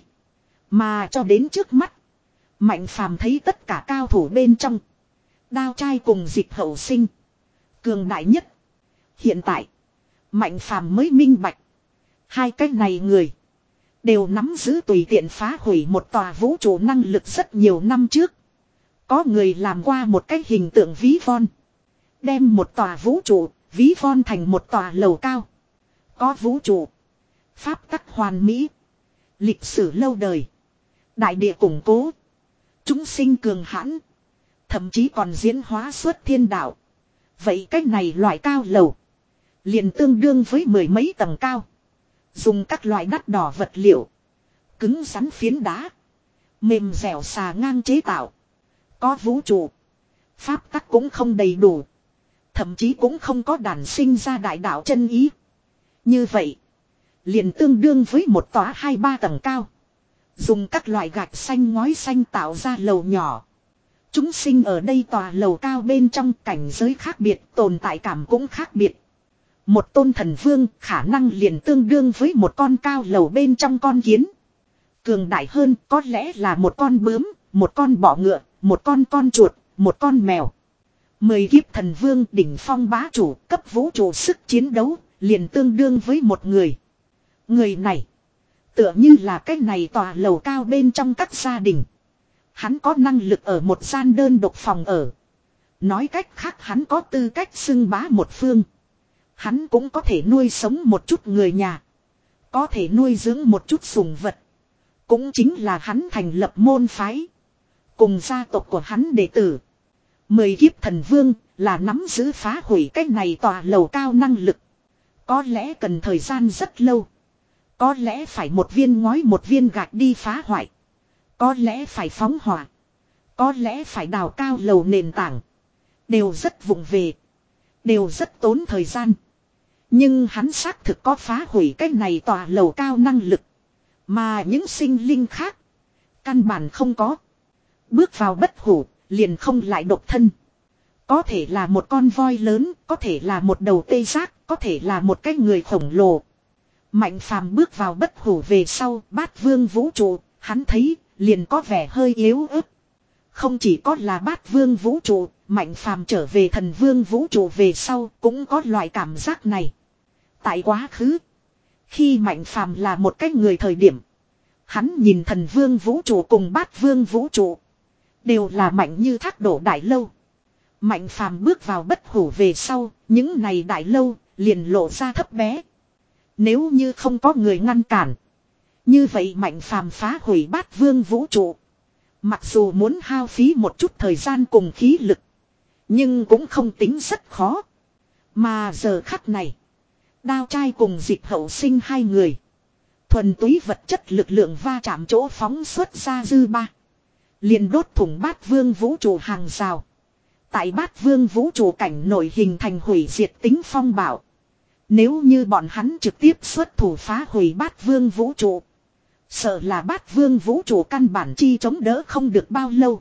Mà cho đến trước mắt. Mạnh Phàm thấy tất cả cao thủ bên trong. Đao trai cùng Dịch Hậu Sinh. Cường đại nhất. Hiện tại. Mạnh Phàm mới minh bạch. Hai cái này người. Đều nắm giữ tùy tiện phá hủy một tòa vũ trụ năng lực rất nhiều năm trước. Có người làm qua một cái hình tượng ví von. Đem một tòa vũ trụ ví von thành một tòa lầu cao. Có vũ trụ. Pháp tắc hoàn mỹ. Lịch sử lâu đời. Đại địa củng cố. Chúng sinh cường hãn. Thậm chí còn diễn hóa xuất thiên đạo. Vậy cách này loại cao lầu. Liền tương đương với mười mấy tầng cao. Dùng các loại đắt đỏ vật liệu. Cứng rắn phiến đá. Mềm dẻo xà ngang chế tạo. Có vũ trụ. Pháp tắc cũng không đầy đủ. Thậm chí cũng không có đản sinh ra đại đạo chân ý. Như vậy. Liền tương đương với một tòa hai ba tầng cao. Dùng các loại gạch xanh ngói xanh tạo ra lầu nhỏ. Chúng sinh ở đây tòa lầu cao bên trong cảnh giới khác biệt, tồn tại cảm cũng khác biệt. Một tôn thần vương khả năng liền tương đương với một con cao lầu bên trong con kiến. Cường đại hơn có lẽ là một con bướm, một con bọ ngựa, một con con chuột, một con mèo. Mười kiếp thần vương đỉnh phong bá chủ cấp vũ trụ sức chiến đấu liền tương đương với một người. Người này tựa như là cái này tòa lầu cao bên trong các gia đình. Hắn có năng lực ở một gian đơn độc phòng ở. Nói cách khác hắn có tư cách xưng bá một phương. Hắn cũng có thể nuôi sống một chút người nhà. Có thể nuôi dưỡng một chút sủng vật. Cũng chính là hắn thành lập môn phái. Cùng gia tộc của hắn đệ tử. Mười kiếp thần vương là nắm giữ phá hủy cái này tòa lầu cao năng lực. Có lẽ cần thời gian rất lâu. Có lẽ phải một viên ngói một viên gạch đi phá hoại. Có lẽ phải phóng hỏa. Có lẽ phải đào cao lầu nền tảng. Đều rất vụng về. Đều rất tốn thời gian. Nhưng hắn xác thực có phá hủy cái này tòa lầu cao năng lực. Mà những sinh linh khác. Căn bản không có. Bước vào bất hủ. Liền không lại độc thân. Có thể là một con voi lớn. Có thể là một đầu tê giác. Có thể là một cái người khổng lồ. Mạnh Phàm bước vào bất hủ về sau. Bát vương vũ trụ. Hắn thấy liền có vẻ hơi yếu ớt. Không chỉ có là bát vương vũ trụ. Mạnh Phàm trở về thần vương vũ trụ về sau. Cũng có loại cảm giác này. Tại quá khứ. Khi Mạnh Phàm là một cái người thời điểm. Hắn nhìn thần vương vũ trụ cùng bát vương vũ trụ. Đều là mạnh như thác đổ đại lâu. Mạnh Phàm bước vào bất hủ về sau. Những này đại lâu liền lộ ra thấp bé. Nếu như không có người ngăn cản. Như vậy Mạnh Phàm phá hủy bát vương vũ trụ. Mặc dù muốn hao phí một chút thời gian cùng khí lực. Nhưng cũng không tính rất khó. Mà giờ khắc này. Đao trai cùng Dịch Hậu Sinh hai người. Thuần túy vật chất lực lượng va chạm chỗ phóng xuất ra dư ba. Liền đốt thủng bát vương vũ trụ hàng rào. Tại bát vương vũ trụ cảnh nổi hình thành hủy diệt tính phong bạo. Nếu như bọn hắn trực tiếp xuất thủ phá hủy bát vương vũ trụ. Sợ là bát vương vũ trụ căn bản chi chống đỡ không được bao lâu.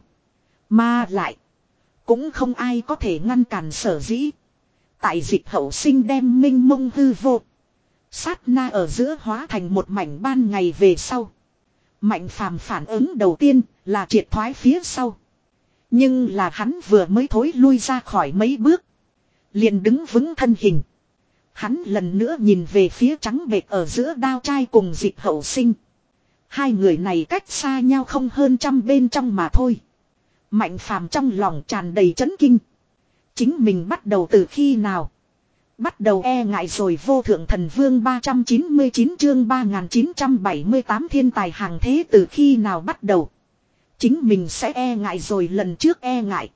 Mà lại. Cũng không ai có thể ngăn cản sở dĩ. Tại Dịch Hậu Sinh đem minh mông hư vô. Sát na ở giữa hóa thành một mảnh ban ngày về sau. Mạnh Phàm phản ứng đầu tiên là triệt thoái phía sau. Nhưng là hắn vừa mới thối lui ra khỏi mấy bước. Liền đứng vững thân hình. Hắn lần nữa nhìn về phía trắng bệch ở giữa đao trai cùng Dịch Hậu Sinh. Hai người này cách xa nhau không hơn trăm bên trong mà thôi. Mạnh Phàm trong lòng tràn đầy chấn kinh. Chính mình bắt đầu từ khi nào? Bắt đầu e ngại rồi. Vô thượng thần vương ba trăm chín mươi chín chương ba nghìn chín trăm bảy mươi tám thiên tài hàng thế từ khi nào bắt đầu? Chính mình sẽ e ngại rồi. Lần trước e ngại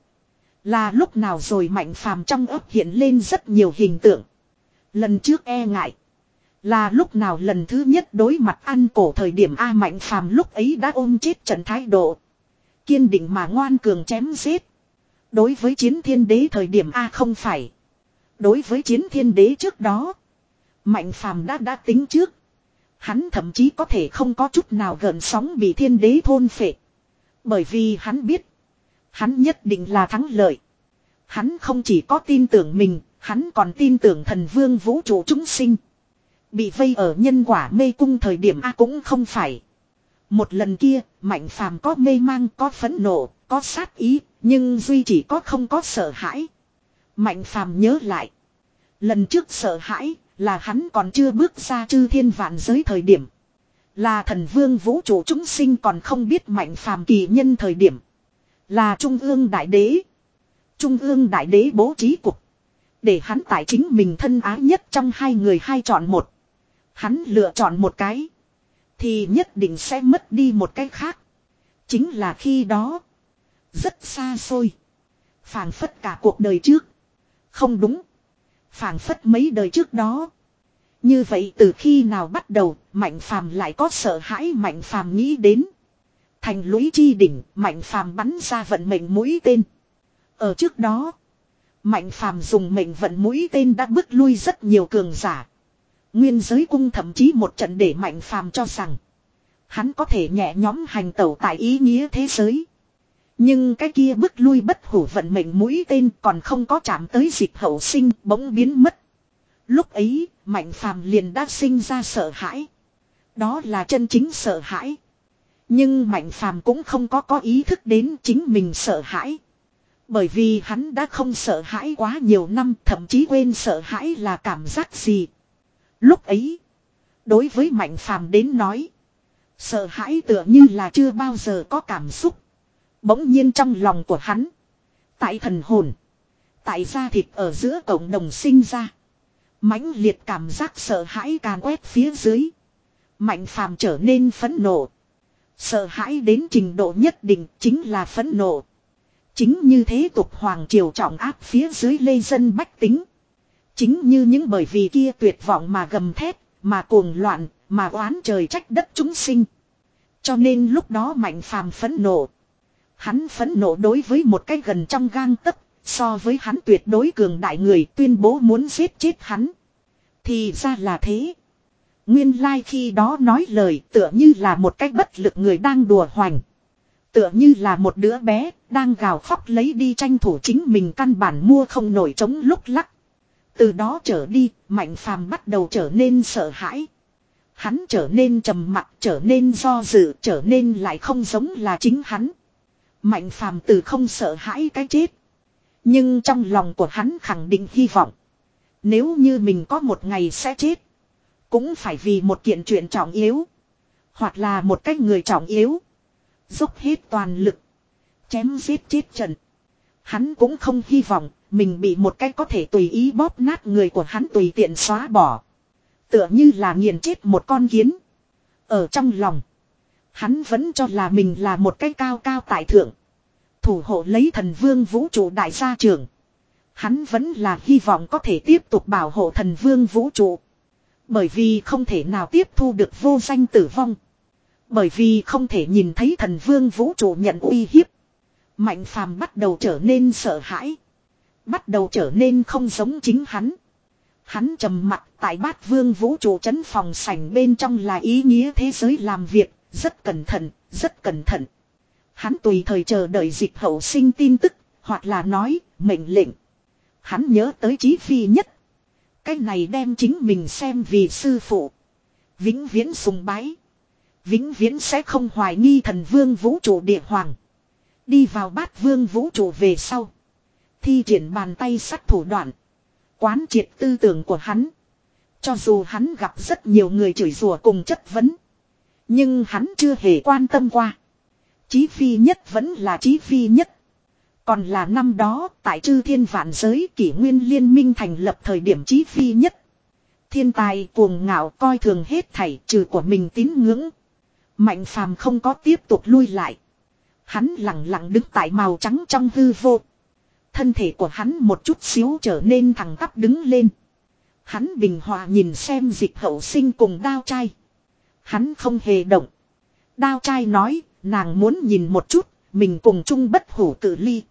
là lúc nào rồi? Mạnh Phàm trong ấp hiện lên rất nhiều hình tượng. Lần trước e ngại là lúc nào? Lần thứ nhất đối mặt ăn cổ thời điểm A. Mạnh Phàm lúc ấy đã ôm chết trận thái độ. Kiên định mà ngoan cường chém giết. Đối với chiến thiên đế thời điểm A không phải. Đối với chiến thiên đế trước đó. Mạnh Phàm đã đã tính trước. Hắn thậm chí có thể không có chút nào gợn sóng bị thiên đế thôn phệ. Bởi vì hắn biết. Hắn nhất định là thắng lợi. Hắn không chỉ có tin tưởng mình. Hắn còn tin tưởng thần vương vũ trụ chúng sinh. Bị vây ở nhân quả mê cung thời điểm A cũng không phải. Một lần kia, Mạnh Phàm có mê mang, có phẫn nộ, có sát ý, nhưng duy chỉ có không có sợ hãi. Mạnh Phàm nhớ lại. Lần trước sợ hãi là hắn còn chưa bước ra chư thiên vạn giới thời điểm. Là thần vương vũ trụ chúng sinh còn không biết Mạnh Phàm kỳ nhân thời điểm. Là Trung ương đại đế. Trung ương đại đế bố trí cục. Để hắn tại chính mình thân ái nhất trong hai người hai chọn một. Hắn lựa chọn một cái. Thì nhất định sẽ mất đi một cái khác. Chính là khi đó. Rất xa xôi. Phảng phất cả cuộc đời trước. Không đúng. Phảng phất mấy đời trước đó. Như vậy từ khi nào bắt đầu Mạnh Phàm lại có sợ hãi. Mạnh Phàm nghĩ đến. Thành lũy chi đỉnh Mạnh Phàm bắn ra vận mệnh mũi tên. Ở trước đó. Mạnh Phàm dùng mệnh vận mũi tên đã bước lui rất nhiều cường giả. Nguyên giới cung thậm chí một trận để Mạnh Phàm cho rằng. Hắn có thể nhẹ nhõm hành tẩu tại ý nghĩa thế giới. Nhưng cái kia bước lui bất hủ vận mệnh mũi tên còn không có chạm tới Dịch Hậu Sinh bỗng biến mất. Lúc ấy Mạnh Phàm liền đã sinh ra sợ hãi. Đó là chân chính sợ hãi. Nhưng Mạnh Phàm cũng không có có ý thức đến chính mình sợ hãi. Bởi vì hắn đã không sợ hãi quá nhiều năm, thậm chí quên sợ hãi là cảm giác gì. Lúc ấy, đối với Mạnh Phàm đến nói, sợ hãi tựa như là chưa bao giờ có cảm xúc. Bỗng nhiên trong lòng của hắn, tại thần hồn, tại da thịt ở giữa cộng đồng sinh ra. Mãnh liệt cảm giác sợ hãi càn quét phía dưới. Mạnh Phàm trở nên phẫn nộ. Sợ hãi đến trình độ nhất định chính là phẫn nộ. Chính như thế tục hoàng triều trọng áp phía dưới lê dân bách tính. Chính như những bởi vì kia tuyệt vọng mà gầm thét, mà cuồng loạn, mà oán trời trách đất chúng sinh. Cho nên lúc đó Mạnh Phàm phẫn nộ. Hắn phẫn nộ đối với một cái gần trong gang tấc, so với hắn tuyệt đối cường đại người tuyên bố muốn giết chết hắn. Thì ra là thế. Nguyên lai khi đó nói lời tựa như là một cái bất lực người đang đùa hoành. Tựa như là một đứa bé đang gào khóc lấy đi tranh thủ chính mình căn bản mua không nổi trống lúc lắc. Từ đó trở đi, Mạnh Phàm bắt đầu trở nên sợ hãi. Hắn trở nên trầm mặc, trở nên do dự, trở nên lại không giống là chính hắn. Mạnh Phàm từ không sợ hãi cái chết. Nhưng trong lòng của hắn khẳng định hy vọng. Nếu như mình có một ngày sẽ chết, cũng phải vì một kiện chuyện trọng yếu. Hoặc là một cái người trọng yếu. Dốc hết toàn lực. Chém giết chết trận. Hắn cũng không hy vọng mình bị một cái có thể tùy ý bóp nát người của hắn tùy tiện xóa bỏ. Tựa như là nghiền chết một con kiến. Ở trong lòng, hắn vẫn cho là mình là một cái cao cao tại thượng. Thủ hộ lấy thần vương vũ trụ đại gia trưởng. Hắn vẫn là hy vọng có thể tiếp tục bảo hộ thần vương vũ trụ. Bởi vì không thể nào tiếp thu được vô danh tử vong. Bởi vì không thể nhìn thấy thần vương vũ trụ nhận uy hiếp. Mạnh Phàm bắt đầu trở nên sợ hãi. Bắt đầu trở nên không giống chính hắn. Hắn trầm mặc tại bát vương vũ trụ trấn phòng sảnh bên trong là ý nghĩa thế giới làm việc. Rất cẩn thận, rất cẩn thận. Hắn tùy thời chờ đợi Dịch Hậu Sinh tin tức. Hoặc là nói, mệnh lệnh. Hắn nhớ tới Chí Phi Nhất. Cái này đem chính mình xem vì sư phụ. Vĩnh viễn sùng bái. Vĩnh viễn sẽ không hoài nghi thần vương vũ trụ địa hoàng. Đi vào bát vương vũ trụ về sau. Thi triển bàn tay sắt thủ đoạn. Quán triệt tư tưởng của hắn. Cho dù hắn gặp rất nhiều người chửi rủa cùng chất vấn. Nhưng hắn chưa hề quan tâm qua. Chí Phi Nhất vẫn là Chí Phi Nhất. Còn là năm đó tại chư thiên vạn giới kỷ nguyên liên minh thành lập thời điểm Chí Phi Nhất. Thiên tài cuồng ngạo coi thường hết thảy trừ của mình tín ngưỡng. Mạnh Phàm không có tiếp tục lui lại. Hắn lặng lặng đứng tại màu trắng trong hư vô. Thân thể của hắn một chút xíu trở nên thẳng tắp đứng lên. Hắn bình hòa nhìn xem Dịch Hậu Sinh cùng Đao Trai. Hắn không hề động. Đao Trai nói, nàng muốn nhìn một chút, mình cùng chung bất hủ cự ly.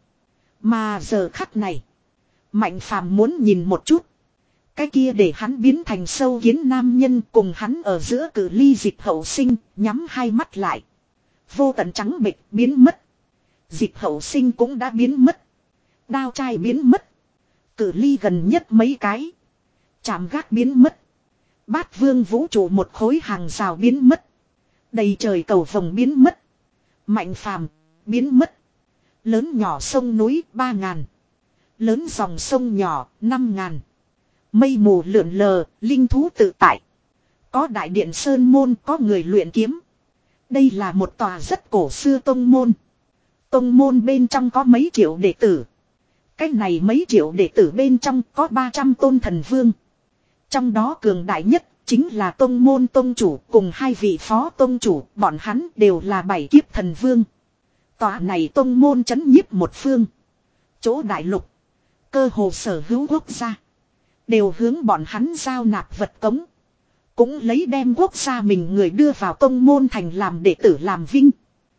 Mà giờ khắc này, Mạnh Phàm muốn nhìn một chút. Cái kia để hắn biến thành sâu kiến nam nhân cùng hắn ở giữa cự ly Dịch Hậu Sinh, nhắm hai mắt lại. Vô tận trắng bệch biến mất. Dịch Hậu Sinh cũng đã biến mất. Đao Trai biến mất. Cự ly gần nhất mấy cái. Chạm gác biến mất. Bát vương vũ trụ một khối hàng rào biến mất. Đầy trời cầu vồng biến mất. Mạnh phàm biến mất. Lớn nhỏ sông núi ba ngàn. Lớn dòng sông nhỏ năm ngàn. Mây mù lượn lờ, linh thú tự tại. Có đại điện sơn môn, có người luyện kiếm. Đây là một tòa rất cổ xưa tông môn. Tông môn bên trong có mấy triệu đệ tử. Cách này mấy triệu đệ tử bên trong có ba trăm tôn thần vương. Trong đó cường đại nhất chính là tông môn tông chủ cùng hai vị phó tông chủ. Bọn hắn đều là bảy kiếp thần vương. Tòa này tông môn chấn nhiếp một phương. Chỗ đại lục. Cơ hồ sở hữu quốc gia. Đều hướng bọn hắn giao nạp vật cống. Cũng lấy đem quốc gia mình người đưa vào tông môn thành làm đệ tử làm vinh.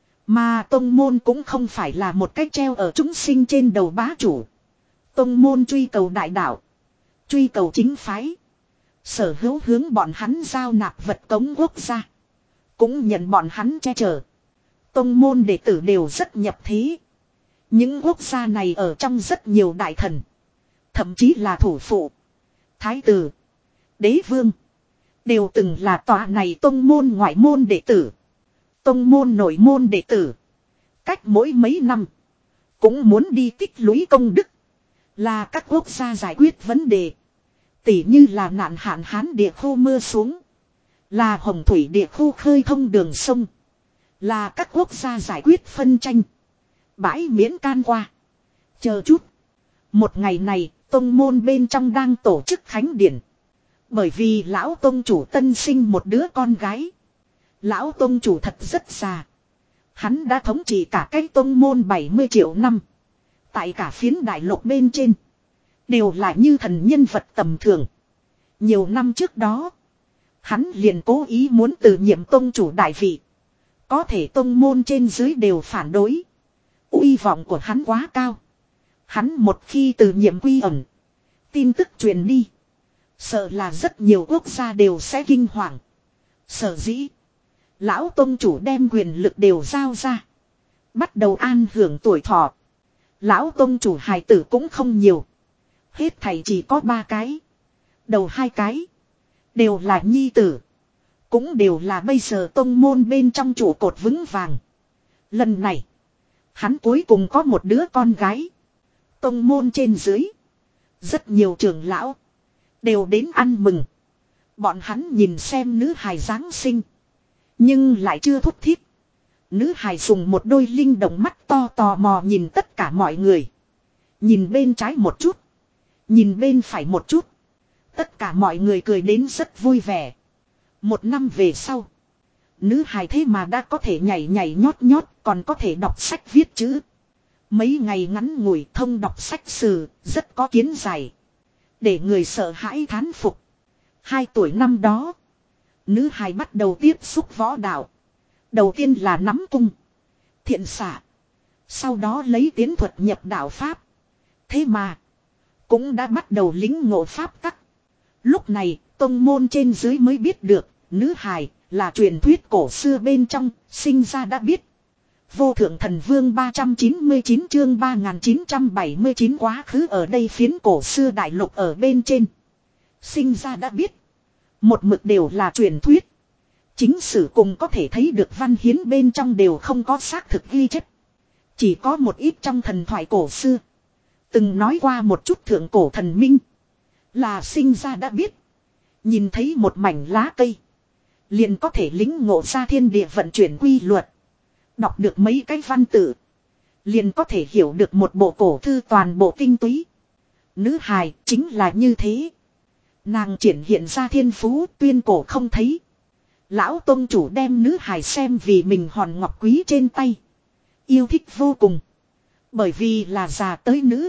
Mà tông môn cũng không phải là một cái treo ở chúng sinh trên đầu bá chủ. Tông môn truy cầu đại đạo. Truy cầu chính phái. Sở hữu hướng bọn hắn giao nạp vật cống quốc gia. Cũng nhận bọn hắn che chở. Tông môn đệ tử đều rất nhập thế. Những quốc gia này ở trong rất nhiều đại thần. Thậm chí là thủ phụ. Thái tử. Đế vương. Đều từng là tòa này tông môn ngoại môn đệ tử. Tông môn nội môn đệ tử. Cách mỗi mấy năm. Cũng muốn đi tích lũy công đức. Là các quốc gia giải quyết vấn đề. Tỉ như là nạn hạn hán địa khu mưa xuống. Là hồng thủy địa khu khơi thông đường sông. Là các quốc gia giải quyết phân tranh. Bãi miễn can qua. Chờ chút. Một ngày này, tông môn bên trong đang tổ chức khánh điển. Bởi vì lão tông chủ tân sinh một đứa con gái. Lão tông chủ thật rất già. Hắn đã thống trị cả cái tông môn bảy mươi triệu năm. Tại cả phiến đại lục bên trên. Đều là như thần nhân vật tầm thường. Nhiều năm trước đó. Hắn liền cố ý muốn từ nhiệm tông chủ đại vị. Có thể tông môn trên dưới đều phản đối. Uy vọng của hắn quá cao. Hắn một khi từ nhiệm quy ẩn. Tin tức truyền đi. Sợ là rất nhiều quốc gia đều sẽ kinh hoàng. Sở dĩ. Lão tông chủ đem quyền lực đều giao ra. Bắt đầu an hưởng tuổi thọ. Lão tông chủ hài tử cũng không nhiều. Hết thảy chỉ có ba cái. Đầu hai cái. Đều là nhi tử. Cũng đều là bây giờ tông môn bên trong trụ cột vững vàng. Lần này. Hắn cuối cùng có một đứa con gái. Tông môn trên dưới. Rất nhiều trưởng lão. Đều đến ăn mừng. Bọn hắn nhìn xem nữ hài Giáng sinh. Nhưng lại chưa thúc thiết. Nữ hài dùng một đôi linh động mắt to tò mò nhìn tất cả mọi người. Nhìn bên trái một chút. Nhìn bên phải một chút. Tất cả mọi người cười đến rất vui vẻ. Một năm về sau. Nữ hài thế mà đã có thể nhảy nhảy nhót nhót. Còn có thể đọc sách viết chữ. Mấy ngày ngắn ngủi thông đọc sách sử. Rất có kiến giải. Để người sợ hãi thán phục. Hai tuổi năm đó. Nữ hài bắt đầu tiếp xúc võ đạo. Đầu tiên là nắm cung. Thiện xạ. Sau đó lấy tiến thuật nhập đạo Pháp. Thế mà. Cũng đã bắt đầu lính ngộ Pháp tắc. Lúc này tông môn trên dưới mới biết được. Nữ hài là truyền thuyết cổ xưa bên trong. Sinh ra đã biết. Vô thượng thần vương ba trăm chín mươi chín chương ba nghìn chín trăm bảy mươi chín quá khứ ở đây phiến cổ xưa đại lục ở bên trên. Sinh ra đã biết. Một mực đều là truyền thuyết. Chính sử cùng có thể thấy được văn hiến bên trong đều không có xác thực ghi chép. Chỉ có một ít trong thần thoại cổ xưa. Từng nói qua một chút thượng cổ thần minh. Là sinh ra đã biết. Nhìn thấy một mảnh lá cây. Liền có thể lĩnh ngộ ra thiên địa vận chuyển quy luật. Đọc được mấy cái văn tự. Liền có thể hiểu được một bộ cổ thư toàn bộ tinh túy. Nữ hài chính là như thế. Nàng triển hiện ra thiên phú tuyên cổ không thấy. Lão tông chủ đem nữ hài xem vì mình hòn ngọc quý trên tay. Yêu thích vô cùng. Bởi vì là già tới nữ.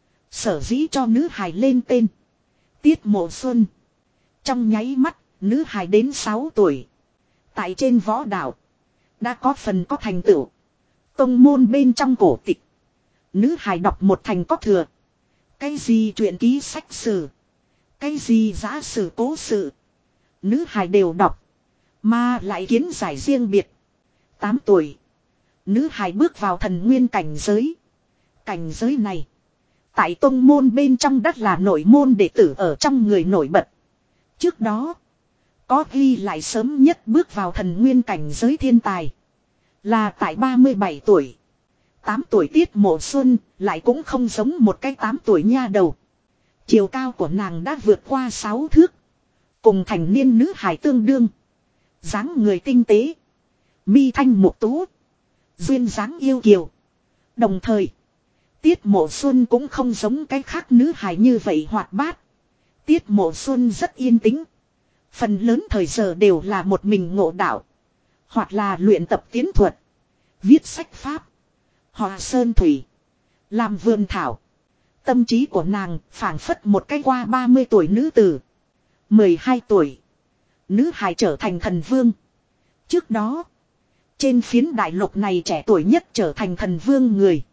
Sở dĩ cho nữ hài lên tên. Tiết Mộ Xuân. Trong nháy mắt, nữ hài đến sáu tuổi. Tại trên võ đạo. Đã có phần có thành tựu. Tông môn bên trong cổ tịch. Nữ hài đọc một thành có thừa. Cái gì truyện ký sách sử. Cái gì giả sử cố sự. Nữ hài đều đọc. Mà lại kiến giải riêng biệt. tám tuổi. Nữ hài bước vào thần nguyên cảnh giới. Cảnh giới này. Tại tông môn bên trong đất là nội môn đệ tử ở trong người nổi bật. Trước đó, có ghi lại sớm nhất bước vào thần nguyên cảnh giới thiên tài. Là tại ba mươi bảy tuổi. tám tuổi Tiết Mộ Xuân lại cũng không giống một cái tám tuổi nha đầu. Chiều cao của nàng đã vượt qua sáu thước. Cùng thành niên nữ hài tương đương. Dáng người tinh tế. Mi thanh mục tú. Duyên dáng yêu kiều. Đồng thời, Tiết Mộ Xuân cũng không giống cái khác nữ hài như vậy hoạt bát. Tiết Mộ Xuân rất yên tĩnh. Phần lớn thời giờ đều là một mình ngộ đạo. Hoặc là luyện tập tiến thuật. Viết sách pháp. Hòa sơn thủy. Làm vườn thảo. Tâm trí của nàng phảng phất một cái qua ba mươi tuổi nữ tử. mười hai tuổi. Nữ hài trở thành thần vương. Trước đó, trên phiến đại lục này trẻ tuổi nhất trở thành thần vương người.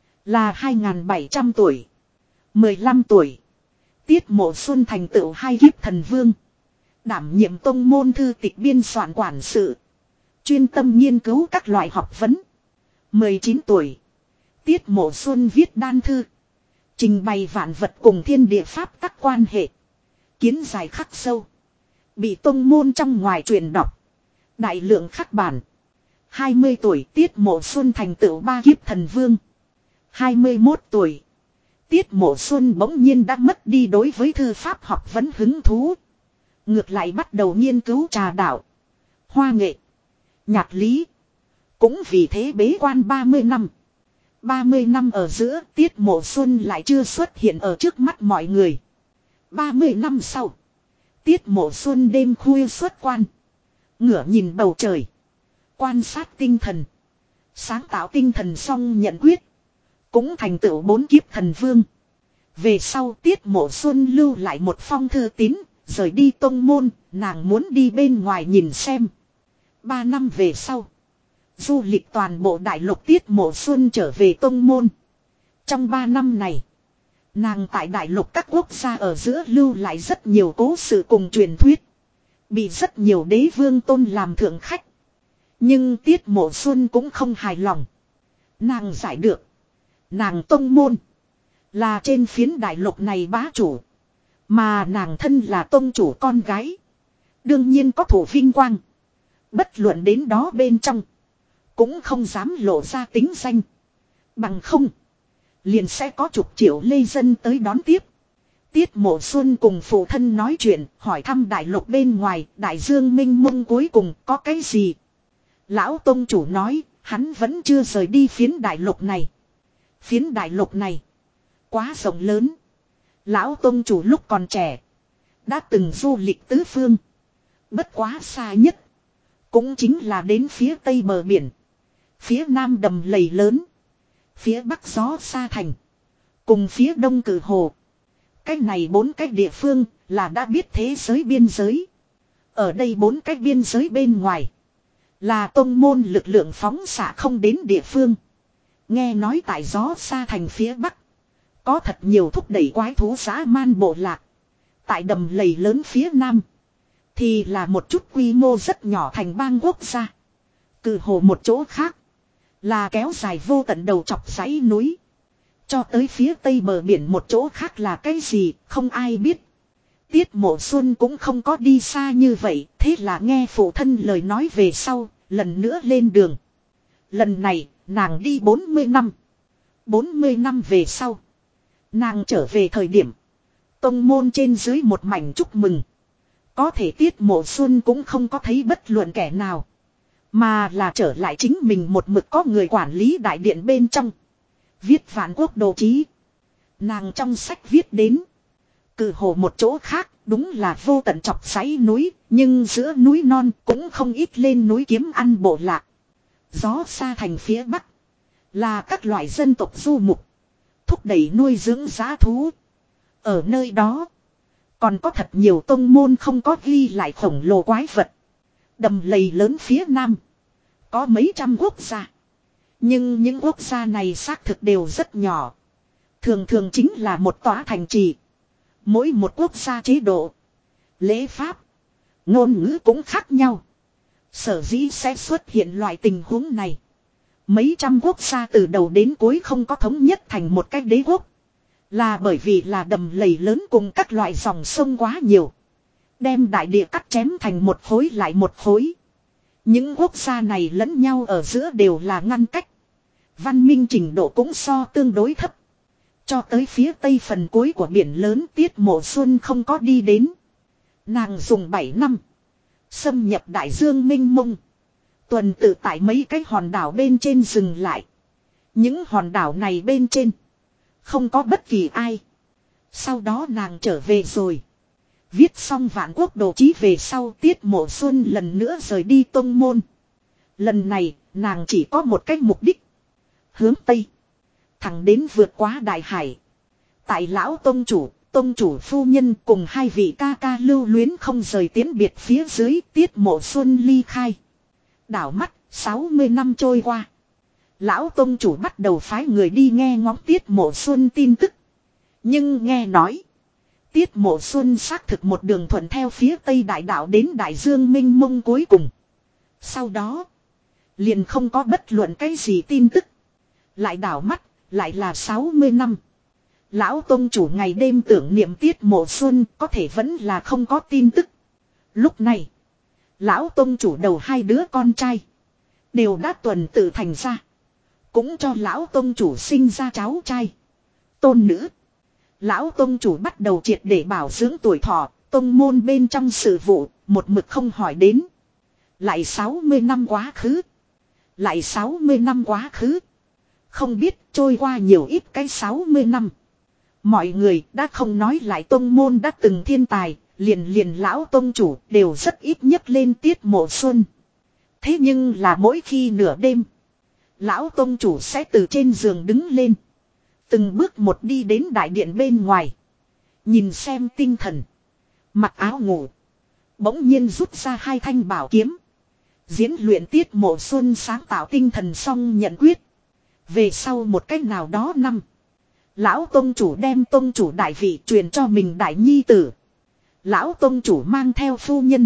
Là hai nghìn bảy trăm tuổi. mười lăm tuổi. Tiết Mộ Xuân thành tựu hai kiếp thần vương. Đảm nhiệm tông môn thư tịch biên soạn quản sự. Chuyên tâm nghiên cứu các loại học vấn. mười chín tuổi. Tiết Mộ Xuân viết đan thư. Trình bày vạn vật cùng thiên địa pháp các quan hệ. Kiến giải khắc sâu. Bị tông môn trong ngoài truyền đọc. Đại lượng khắc bản. hai mươi tuổi Tiết Mộ Xuân thành tựu ba kiếp thần vương. hai mươi mốt tuổi. Tiết Mộ Xuân bỗng nhiên đã mất đi đối với thư pháp học vấn hứng thú. Ngược lại bắt đầu nghiên cứu trà đạo. Hoa nghệ. Nhạc lý. Cũng vì thế bế quan ba mươi năm. ba mươi năm ở giữa Tiết Mộ Xuân lại chưa xuất hiện ở trước mắt mọi người. ba mươi năm sau. Tiết Mộ Xuân đêm khuya xuất quan. Ngửa nhìn bầu trời. Quan sát tinh thần. Sáng tạo tinh thần xong nhận quyết. Cũng thành tựu bốn kiếp thần vương. Về sau Tiết Mộ Xuân lưu lại một phong thư tín. Rời đi tông môn. Nàng muốn đi bên ngoài nhìn xem. Ba năm về sau. Du lịch toàn bộ đại lục Tiết Mộ Xuân trở về tông môn. Trong ba năm này. Nàng tại đại lục các quốc gia ở giữa lưu lại rất nhiều cố sự cùng truyền thuyết. Bị rất nhiều đế vương tôn làm thượng khách. Nhưng Tiết Mộ Xuân cũng không hài lòng. Nàng giải được. Nàng tông môn. Là trên phiến đại lục này bá chủ. Mà nàng thân là tông chủ con gái. Đương nhiên có thủ vinh quang. Bất luận đến đó bên trong. Cũng không dám lộ ra tính danh. Bằng không. Liền sẽ có chục triệu lê dân tới đón tiếp. Tiết Mộ Xuân cùng phụ thân nói chuyện. Hỏi thăm đại lục bên ngoài. Đại dương minh mông cuối cùng có cái gì. Lão tông chủ nói. Hắn vẫn chưa rời đi phiến đại lục này. Phiến đại lục này. Quá rộng lớn. Lão tông chủ lúc còn trẻ. Đã từng du lịch tứ phương. Bất quá xa nhất. Cũng chính là đến phía tây bờ biển. Phía nam đầm lầy lớn. Phía bắc gió xa thành. Cùng phía đông cử hồ. Cái này bốn cái địa phương là đã biết thế giới biên giới. Ở đây bốn cái biên giới bên ngoài. Là tông môn lực lượng phóng xạ không đến địa phương. Nghe nói tại gió xa thành phía bắc. Có thật nhiều thúc đẩy quái thú dã man bộ lạc. Tại đầm lầy lớn phía nam. Thì là một chút quy mô rất nhỏ thành bang quốc gia. Cử hồ một chỗ khác. Là kéo dài vô tận đầu chọc dãy núi. Cho tới phía tây bờ biển một chỗ khác là cái gì không ai biết. Tiết Mộ Xuân cũng không có đi xa như vậy. Thế là nghe phụ thân lời nói về sau. Lần nữa lên đường. Lần này nàng đi bốn mươi năm. bốn mươi năm về sau. Nàng trở về thời điểm. Tông môn trên dưới một mảnh chúc mừng. Có thể Tiết Mộ Xuân cũng không có thấy bất luận kẻ nào. Mà là trở lại chính mình một mực có người quản lý đại điện bên trong. Viết vạn quốc đồ chí. Nàng trong sách viết đến. Cử hồ một chỗ khác đúng là vô tận chọc dãy núi. Nhưng giữa núi non cũng không ít lên núi kiếm ăn bộ lạc. Gió xa thành phía bắc. Là các loại dân tộc du mục. Thúc đẩy nuôi dưỡng giá thú. Ở nơi đó. Còn có thật nhiều tông môn không có ghi lại khổng lồ quái vật. Đầm lầy lớn phía nam. Có mấy trăm quốc gia. Nhưng những quốc gia này xác thực đều rất nhỏ. Thường thường chính là một tòa thành trì. Mỗi một quốc gia chế độ. Lễ pháp. Ngôn ngữ cũng khác nhau. Sở dĩ sẽ xuất hiện loại tình huống này. Mấy trăm quốc gia từ đầu đến cuối không có thống nhất thành một cái đế quốc. Là bởi vì là đầm lầy lớn cùng các loại dòng sông quá nhiều. Đem đại địa cắt chém thành một khối lại một khối. Những quốc gia này lẫn nhau ở giữa đều là ngăn cách. Văn minh trình độ cũng so tương đối thấp. Cho tới phía tây phần cuối của biển lớn Tiết Mộ Xuân không có đi đến. Nàng dùng bảy năm. Xâm nhập đại dương mênh mông. Tuần tự tại mấy cái hòn đảo bên trên dừng lại. Những hòn đảo này bên trên. Không có bất kỳ ai. Sau đó nàng trở về rồi. Viết xong Vạn Quốc Đồ Chí về sau Tiết Mộ Xuân lần nữa rời đi tông môn. Lần này nàng chỉ có một cái mục đích. Hướng Tây. Thẳng đến vượt qua đại hải. Tại lão tông chủ, tông chủ phu nhân cùng hai vị ca ca lưu luyến không rời tiến biệt phía dưới Tiết Mộ Xuân ly khai. Đảo mắt, sáu mươi năm trôi qua. Lão tông chủ bắt đầu phái người đi nghe ngóng Tiết Mộ Xuân tin tức. Nhưng nghe nói. Tiết Mộ Xuân xác thực một đường thuận theo phía Tây Đại Đạo đến Đại Dương Minh Mông cuối cùng. Sau đó. Liền không có bất luận cái gì tin tức. Lại đảo mắt. Lại là sáu mươi năm. Lão tông chủ ngày đêm tưởng niệm Tiết Mộ Xuân có thể vẫn là không có tin tức. Lúc này. Lão tông chủ đầu hai đứa con trai. Đều đã tuần tự thành ra. Cũng cho lão tông chủ sinh ra cháu trai. Tôn nữ. Lão tông chủ bắt đầu triệt để bảo dưỡng tuổi thọ. Tông môn bên trong sự vụ. Một mực không hỏi đến. Lại sáu mươi năm quá khứ. Lại sáu mươi năm quá khứ. Không biết trôi qua nhiều ít cái sáu mươi năm. Mọi người đã không nói lại tông môn đã từng thiên tài. Liền liền lão tông chủ đều rất ít nhắc lên Tiết Mộ Xuân. Thế nhưng là mỗi khi nửa đêm. Lão tông chủ sẽ từ trên giường đứng lên. Từng bước một đi đến đại điện bên ngoài. Nhìn xem tinh thần. Mặc áo ngủ. Bỗng nhiên rút ra hai thanh bảo kiếm. Diễn luyện Tiết Mộ Xuân sáng tạo tinh thần xong nhận quyết. Về sau một cách nào đó năm. Lão tông chủ đem tông chủ đại vị truyền cho mình đại nhi tử. Lão tông chủ mang theo phu nhân.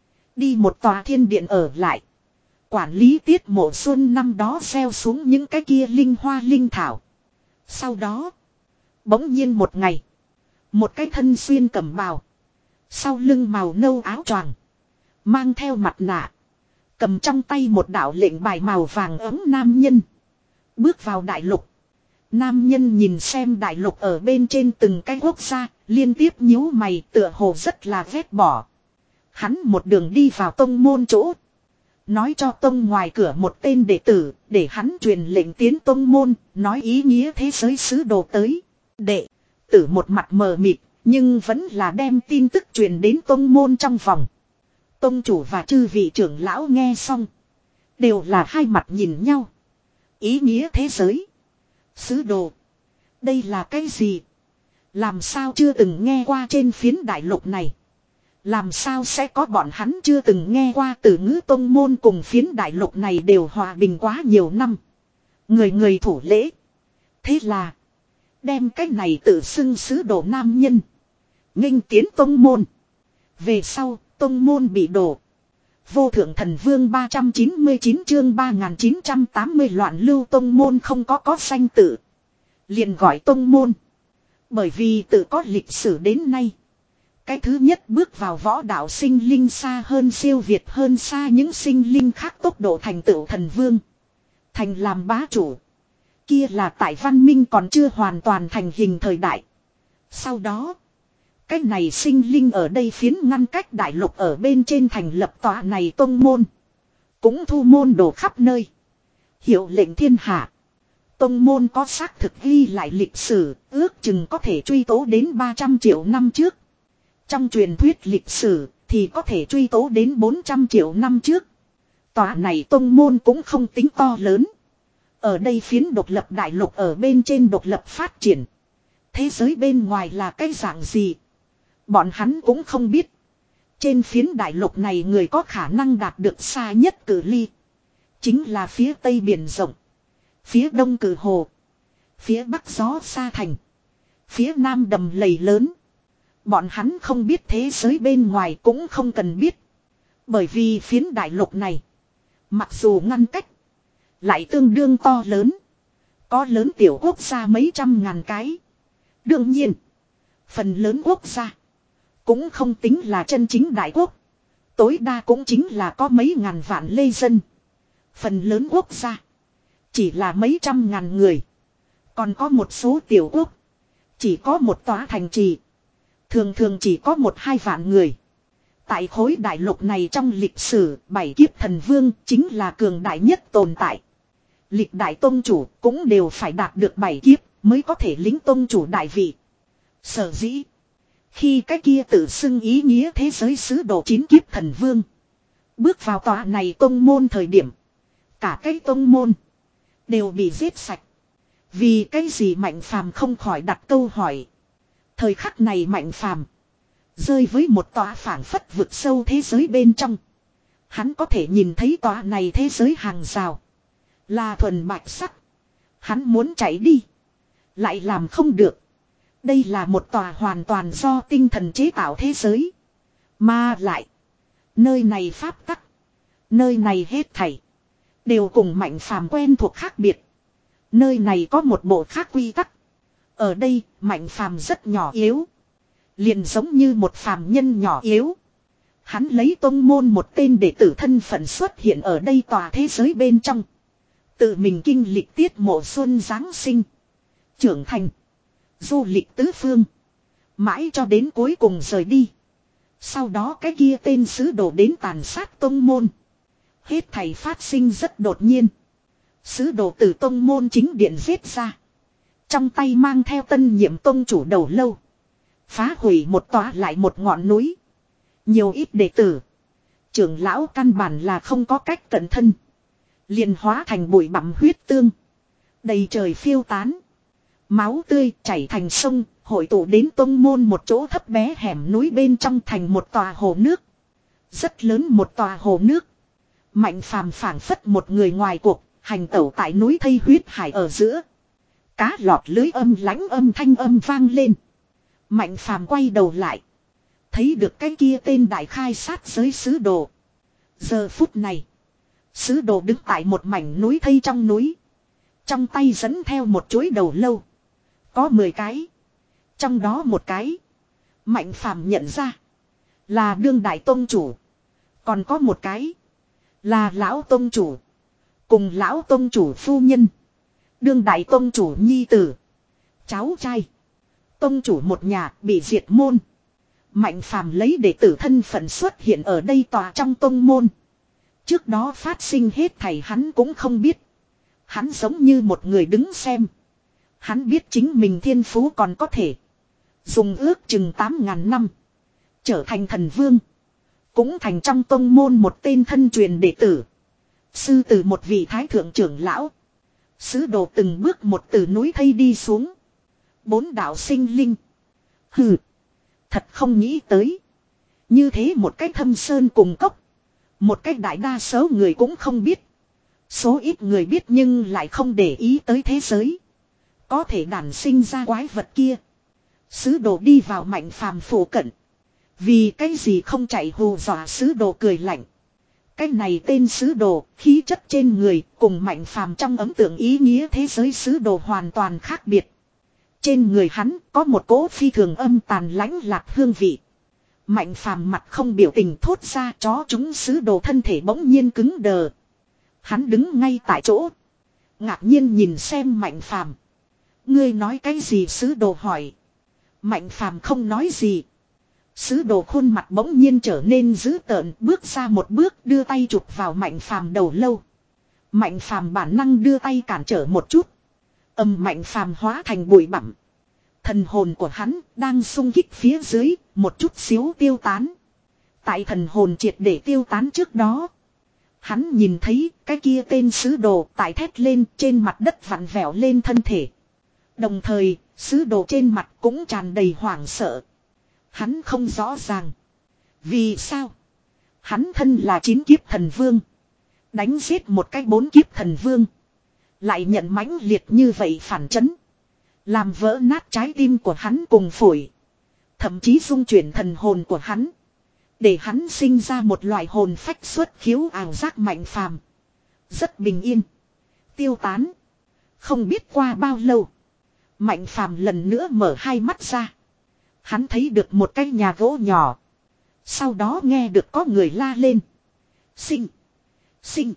Đi một tòa thiên điện ở lại. Quản lý Tiết Mộ Xuân năm đó gieo xuống những cái kia linh hoa linh thảo. Sau đó. Bỗng nhiên một ngày. Một cái thân xuyên cẩm bào. Sau lưng màu nâu áo choàng. Mang theo mặt nạ. Cầm trong tay một đạo lệnh bài màu vàng ấm nam nhân. Bước vào đại lục. Nam nhân nhìn xem đại lục ở bên trên từng cái quốc gia. Liên tiếp nhíu mày tựa hồ rất là ghét bỏ. Hắn một đường đi vào tông môn chỗ. Nói cho tông ngoài cửa một tên đệ tử. Để hắn truyền lệnh tiến tông môn. Nói ý nghĩa thế giới sứ đồ tới. Đệ tử một mặt mờ mịt. Nhưng vẫn là đem tin tức truyền đến tông môn trong vòng. Tông chủ và chư vị trưởng lão nghe xong. Đều là hai mặt nhìn nhau. Ý nghĩa thế giới. Sứ đồ. Đây là cái gì? Làm sao chưa từng nghe qua trên phiến đại lục này? Làm sao sẽ có bọn hắn chưa từng nghe qua từ ngữ tông môn cùng phiến đại lục này đều hòa bình quá nhiều năm. Người người thủ lễ. Thế là. Đem cái này tự xưng sứ đồ nam nhân. Nghênh tiến tông môn. Về sau tông môn bị đổ. Vô thượng thần vương ba trăm chín mươi chín chương ba nghìn chín trăm tám mươi loạn lưu tông môn không có có danh tự. Liền gọi tông môn. Bởi vì tự có lịch sử đến nay. Cái thứ nhất bước vào võ đạo sinh linh xa hơn siêu việt hơn xa những sinh linh khác tốc độ thành tựu thần vương. Thành làm bá chủ. Kia là tại văn minh còn chưa hoàn toàn thành hình thời đại. Sau đó. Cái này sinh linh ở đây phiến ngăn cách đại lục ở bên trên thành lập tòa này tông môn. Cũng thu môn đồ khắp nơi. Hiệu lệnh thiên hạ. Tông môn có xác thực ghi lại lịch sử, ước chừng có thể truy tố đến ba trăm triệu năm trước. Trong truyền thuyết lịch sử thì có thể truy tố đến bốn trăm triệu năm trước. Tòa này tông môn cũng không tính to lớn. Ở đây phiến độc lập đại lục ở bên trên độc lập phát triển. Thế giới bên ngoài là cái dạng gì? Bọn hắn cũng không biết. Trên phiến đại lục này người có khả năng đạt được xa nhất cự ly. Chính là phía tây biển rộng. Phía đông cử hồ. Phía bắc gió xa thành. Phía nam đầm lầy lớn. Bọn hắn không biết thế giới bên ngoài cũng không cần biết. Bởi vì phiến đại lục này. Mặc dù ngăn cách. Lại tương đương to lớn. Có lớn tiểu quốc gia mấy trăm ngàn cái. Đương nhiên, phần lớn quốc gia cũng không tính là chân chính đại quốc. Tối đa cũng chính là có mấy ngàn vạn lê dân. Phần lớn quốc gia chỉ là mấy trăm ngàn người. Còn có một số tiểu quốc chỉ có một tòa thành trì. Thường thường chỉ có một hai vạn người. Tại khối đại lục này trong lịch sử, bảy kiếp thần vương chính là cường đại nhất tồn tại. Lịch đại tông chủ cũng đều phải đạt được bảy kiếp mới có thể lĩnh tông chủ đại vị. Sở dĩ, khi cái kia tự xưng ý nghĩa thế giới sứ đồ chín kiếp thần vương bước vào tòa này tông môn thời điểm, cả cái tông môn đều bị giết sạch. Vì cái gì Mạnh Phàm không khỏi đặt câu hỏi. Thời khắc này Mạnh Phàm rơi với một tòa phảng phất vực sâu thế giới bên trong. Hắn có thể nhìn thấy tòa này thế giới hàng rào là thuần bạch sắc. Hắn muốn chạy đi, lại làm không được. Đây là một tòa hoàn toàn do tinh thần chế tạo thế giới. Mà lại, nơi này pháp tắc, nơi này hết thảy đều cùng Mạnh Phàm quen thuộc khác biệt. Nơi này có một bộ khác quy tắc. Ở đây, Mạnh Phàm rất nhỏ yếu. Liền giống như một phàm nhân nhỏ yếu. Hắn lấy tông môn một tên đệ tử thân phận xuất hiện ở đây tòa thế giới bên trong. Tự mình kinh lịch tiết mộ xuân Giáng sinh, trưởng thành, du lịch tứ phương, mãi cho đến cuối cùng rời đi. Sau đó cái kia tên sứ đồ đến tàn sát tông môn. Hết thảy phát sinh rất đột nhiên. Sứ đồ từ tông môn chính điện giết ra. Trong tay mang theo tân nhiệm tông chủ đầu lâu. Phá hủy một tòa lại một ngọn núi. Nhiều ít đệ tử, trưởng lão căn bản là không có cách cẩn thân. Liền hóa thành bụi bặm huyết tương. Đầy trời phiêu tán. Máu tươi chảy thành sông, hội tụ đến tông môn một chỗ thấp bé hẻm núi bên trong thành một tòa hồ nước. Rất lớn một tòa hồ nước. Mạnh Phàm phảng phất một người ngoài cuộc, hành tẩu tại núi thây huyết hải ở giữa. Cá lọt lưới âm lãnh âm thanh âm vang lên. Mạnh Phàm quay đầu lại, thấy được cái kia tên đại khai sát giới sứ đồ. Giờ phút này, sứ đồ đứng tại một mảnh núi thây trong núi. Trong tay dẫn theo một chuỗi đầu lâu. Có mười cái. Trong đó một cái, Mạnh Phàm nhận ra là đương đại tông chủ. Còn có một cái là lão tông chủ, cùng lão tông chủ phu nhân, đương đại tông chủ nhi tử, cháu trai. Tông chủ một nhà bị diệt môn. Mạnh Phàm lấy đệ tử thân phận xuất hiện ở đây tòa trong tông môn. Trước đó phát sinh hết thảy hắn cũng không biết. Hắn giống như một người đứng xem. Hắn biết chính mình thiên phú còn có thể dùng ước chừng tám ngàn năm trở thành thần vương. Cũng thành trong tông môn một tên thân truyền đệ tử. Sư từ một vị thái thượng trưởng lão. Sứ đồ từng bước một từ núi thây đi xuống. Bốn đạo sinh linh. Hừ. Thật không nghĩ tới. Như thế một cái thâm sơn cùng cốc. Một cái đại đa số người cũng không biết. Số ít người biết nhưng lại không để ý tới thế giới. Có thể đản sinh ra quái vật kia. Sứ đồ đi vào Mạnh Phàm phủ cận. Vì cái gì không chạy hù dọa sứ đồ cười lạnh. Cái này tên sứ đồ, khí chất trên người, cùng Mạnh Phàm trong ấn tượng ý nghĩa thế giới sứ đồ hoàn toàn khác biệt. Trên người hắn có một cỗ phi thường âm tàn lãnh lạc hương vị. Mạnh Phàm mặt không biểu tình thốt ra, chó chúng sứ đồ thân thể bỗng nhiên cứng đờ. Hắn đứng ngay tại chỗ, ngạc nhiên nhìn xem Mạnh Phàm. Ngươi nói cái gì? Sứ đồ hỏi. Mạnh Phàm không nói gì. Sứ đồ khuôn mặt bỗng nhiên trở nên dữ tợn, bước ra một bước, đưa tay chụp vào Mạnh Phàm đầu lâu. Mạnh Phàm bản năng đưa tay cản trở một chút. Âm Mạnh Phàm hóa thành bụi bặm. Thần hồn của hắn đang xung kích phía dưới, một chút xíu tiêu tán. Tại thần hồn triệt để tiêu tán trước đó, hắn nhìn thấy cái kia tên sứ đồ tại thét lên, trên mặt đất vặn vẹo lên thân thể. Đồng thời, sứ đồ trên mặt cũng tràn đầy hoảng sợ. Hắn không rõ ràng. Vì sao? Hắn thân là chín kiếp thần vương. Đánh giết một cái bốn kiếp thần vương. Lại nhận mãnh liệt như vậy phản chấn. Làm vỡ nát trái tim của hắn cùng phổi. Thậm chí dung chuyển thần hồn của hắn. Để hắn sinh ra một loại hồn phách xuất khiếu ảo giác. Mạnh Phàm rất bình yên. Tiêu tán. Không biết qua bao lâu. Mạnh Phàm lần nữa mở hai mắt ra. Hắn thấy được một cái nhà gỗ nhỏ. Sau đó nghe được có người la lên. Sinh! Sinh!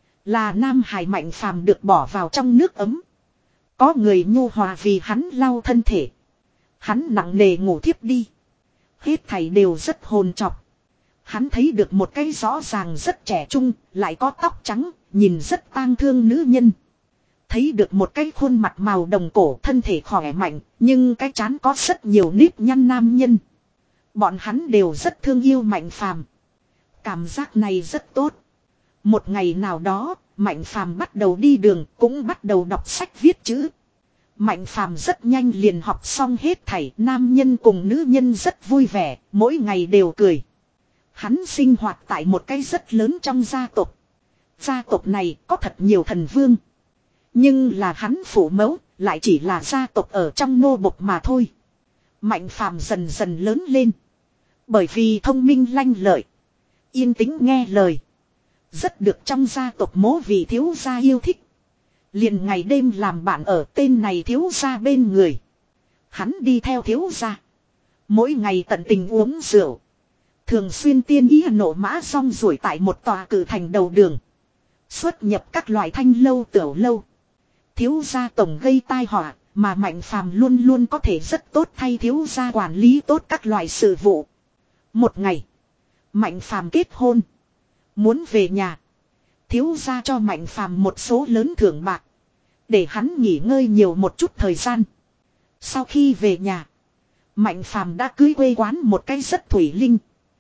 Là Nam Hải. Mạnh Phàm được bỏ vào trong nước ấm. Có người nhu hòa vì hắn lau thân thể. Hắn nặng nề ngủ thiếp đi. Hết thảy đều rất hồn chọc. Hắn thấy được một cái rõ ràng rất trẻ trung, lại có tóc trắng, nhìn rất tang thương nữ nhân. Thấy được một cái khuôn mặt màu đồng cổ, thân thể khỏe mạnh, nhưng cái trán có rất nhiều nếp nhăn nam nhân. Bọn hắn đều rất thương yêu Mạnh Phàm. Cảm giác này rất tốt. Một ngày nào đó, Mạnh Phàm bắt đầu đi đường, cũng bắt đầu đọc sách viết chữ. Mạnh Phàm rất nhanh liền học xong hết thảy, nam nhân cùng nữ nhân rất vui vẻ, mỗi ngày đều cười. Hắn sinh hoạt tại một cái rất lớn trong gia tộc. Gia tộc này có thật nhiều thần vương. Nhưng là hắn phụ mẫu, lại chỉ là gia tộc ở trong nô bộc mà thôi. Mạnh Phàm dần dần lớn lên. Bởi vì thông minh lanh lợi, yên tĩnh nghe lời, rất được trong gia tộc mố vị thiếu gia yêu thích. Liền ngày đêm làm bạn ở tên này thiếu gia bên người. Hắn đi theo thiếu gia, mỗi ngày tận tình uống rượu. Thường xuyên tiên ý nổ mã rong ruổi tại một tòa cử thành đầu đường. Xuất nhập các loại thanh lâu tiểu lâu. Thiếu gia tổng gây tai họa, mà Mạnh Phàm luôn luôn có thể rất tốt thay thiếu gia quản lý tốt các loại sự vụ. Một ngày, Mạnh Phàm kết hôn, muốn về nhà. Thiếu gia cho Mạnh Phàm một số lớn thưởng bạc, để hắn nghỉ ngơi nhiều một chút thời gian. Sau khi về nhà, Mạnh Phàm đã cưới quê quán một cái rất thủy linh,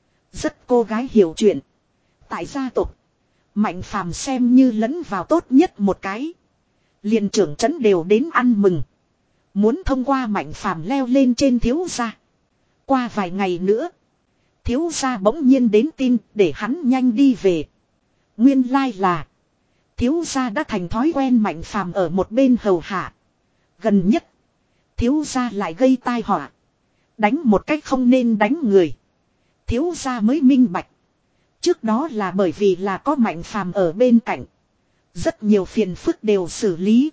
rất cô gái hiểu chuyện. Tại gia tộc, Mạnh Phàm xem như lẫn vào tốt nhất một cái. Liền trưởng trấn đều đến ăn mừng, muốn thông qua Mạnh Phàm leo lên trên thiếu gia. Qua vài ngày nữa, thiếu gia bỗng nhiên đến tin để hắn nhanh đi về. Nguyên lai là thiếu gia đã thành thói quen Mạnh Phàm ở một bên hầu hạ. Gần nhất, thiếu gia lại gây tai họa, đánh một cách không nên đánh người. Thiếu gia mới minh bạch, trước đó là bởi vì là có Mạnh Phàm ở bên cạnh, rất nhiều phiền phức đều xử lý.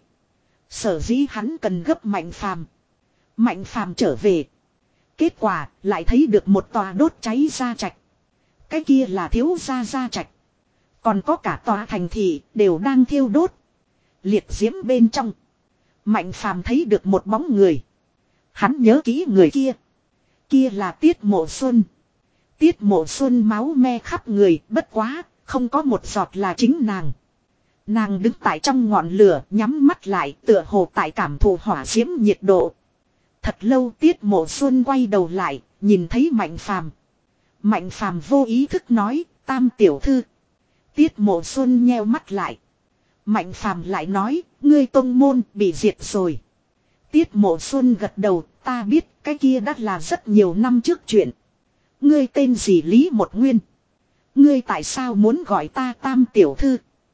Sở dĩ hắn cần gấp Mạnh Phàm. Mạnh Phàm trở về, kết quả lại thấy được một tòa đốt cháy gia trạch. Cái kia là thiếu gia gia trạch. Còn có cả tòa thành thị đều đang thiêu đốt. Liệt diễm bên trong, Mạnh Phàm thấy được một bóng người. Hắn nhớ kỹ người kia. Kia là Tiết Mộ Xuân. Tiết Mộ Xuân máu me khắp người, bất quá, không có một giọt là chính nàng. Nàng đứng tại trong ngọn lửa, nhắm mắt lại, tựa hồ tại cảm thụ hỏa diễm nhiệt độ. Thật lâu Tiết Mộ Xuân quay đầu lại, nhìn thấy Mạnh Phàm. Mạnh Phàm vô ý thức nói, Tam tiểu thư. Tiết Mộ Xuân nheo mắt lại. Mạnh Phàm lại nói, ngươi tông môn bị diệt rồi. Tiết Mộ Xuân gật đầu, ta biết cái kia đã là rất nhiều năm trước chuyện. Ngươi tên gì Lý Một Nguyên? Ngươi tại sao muốn gọi ta Tam tiểu thư?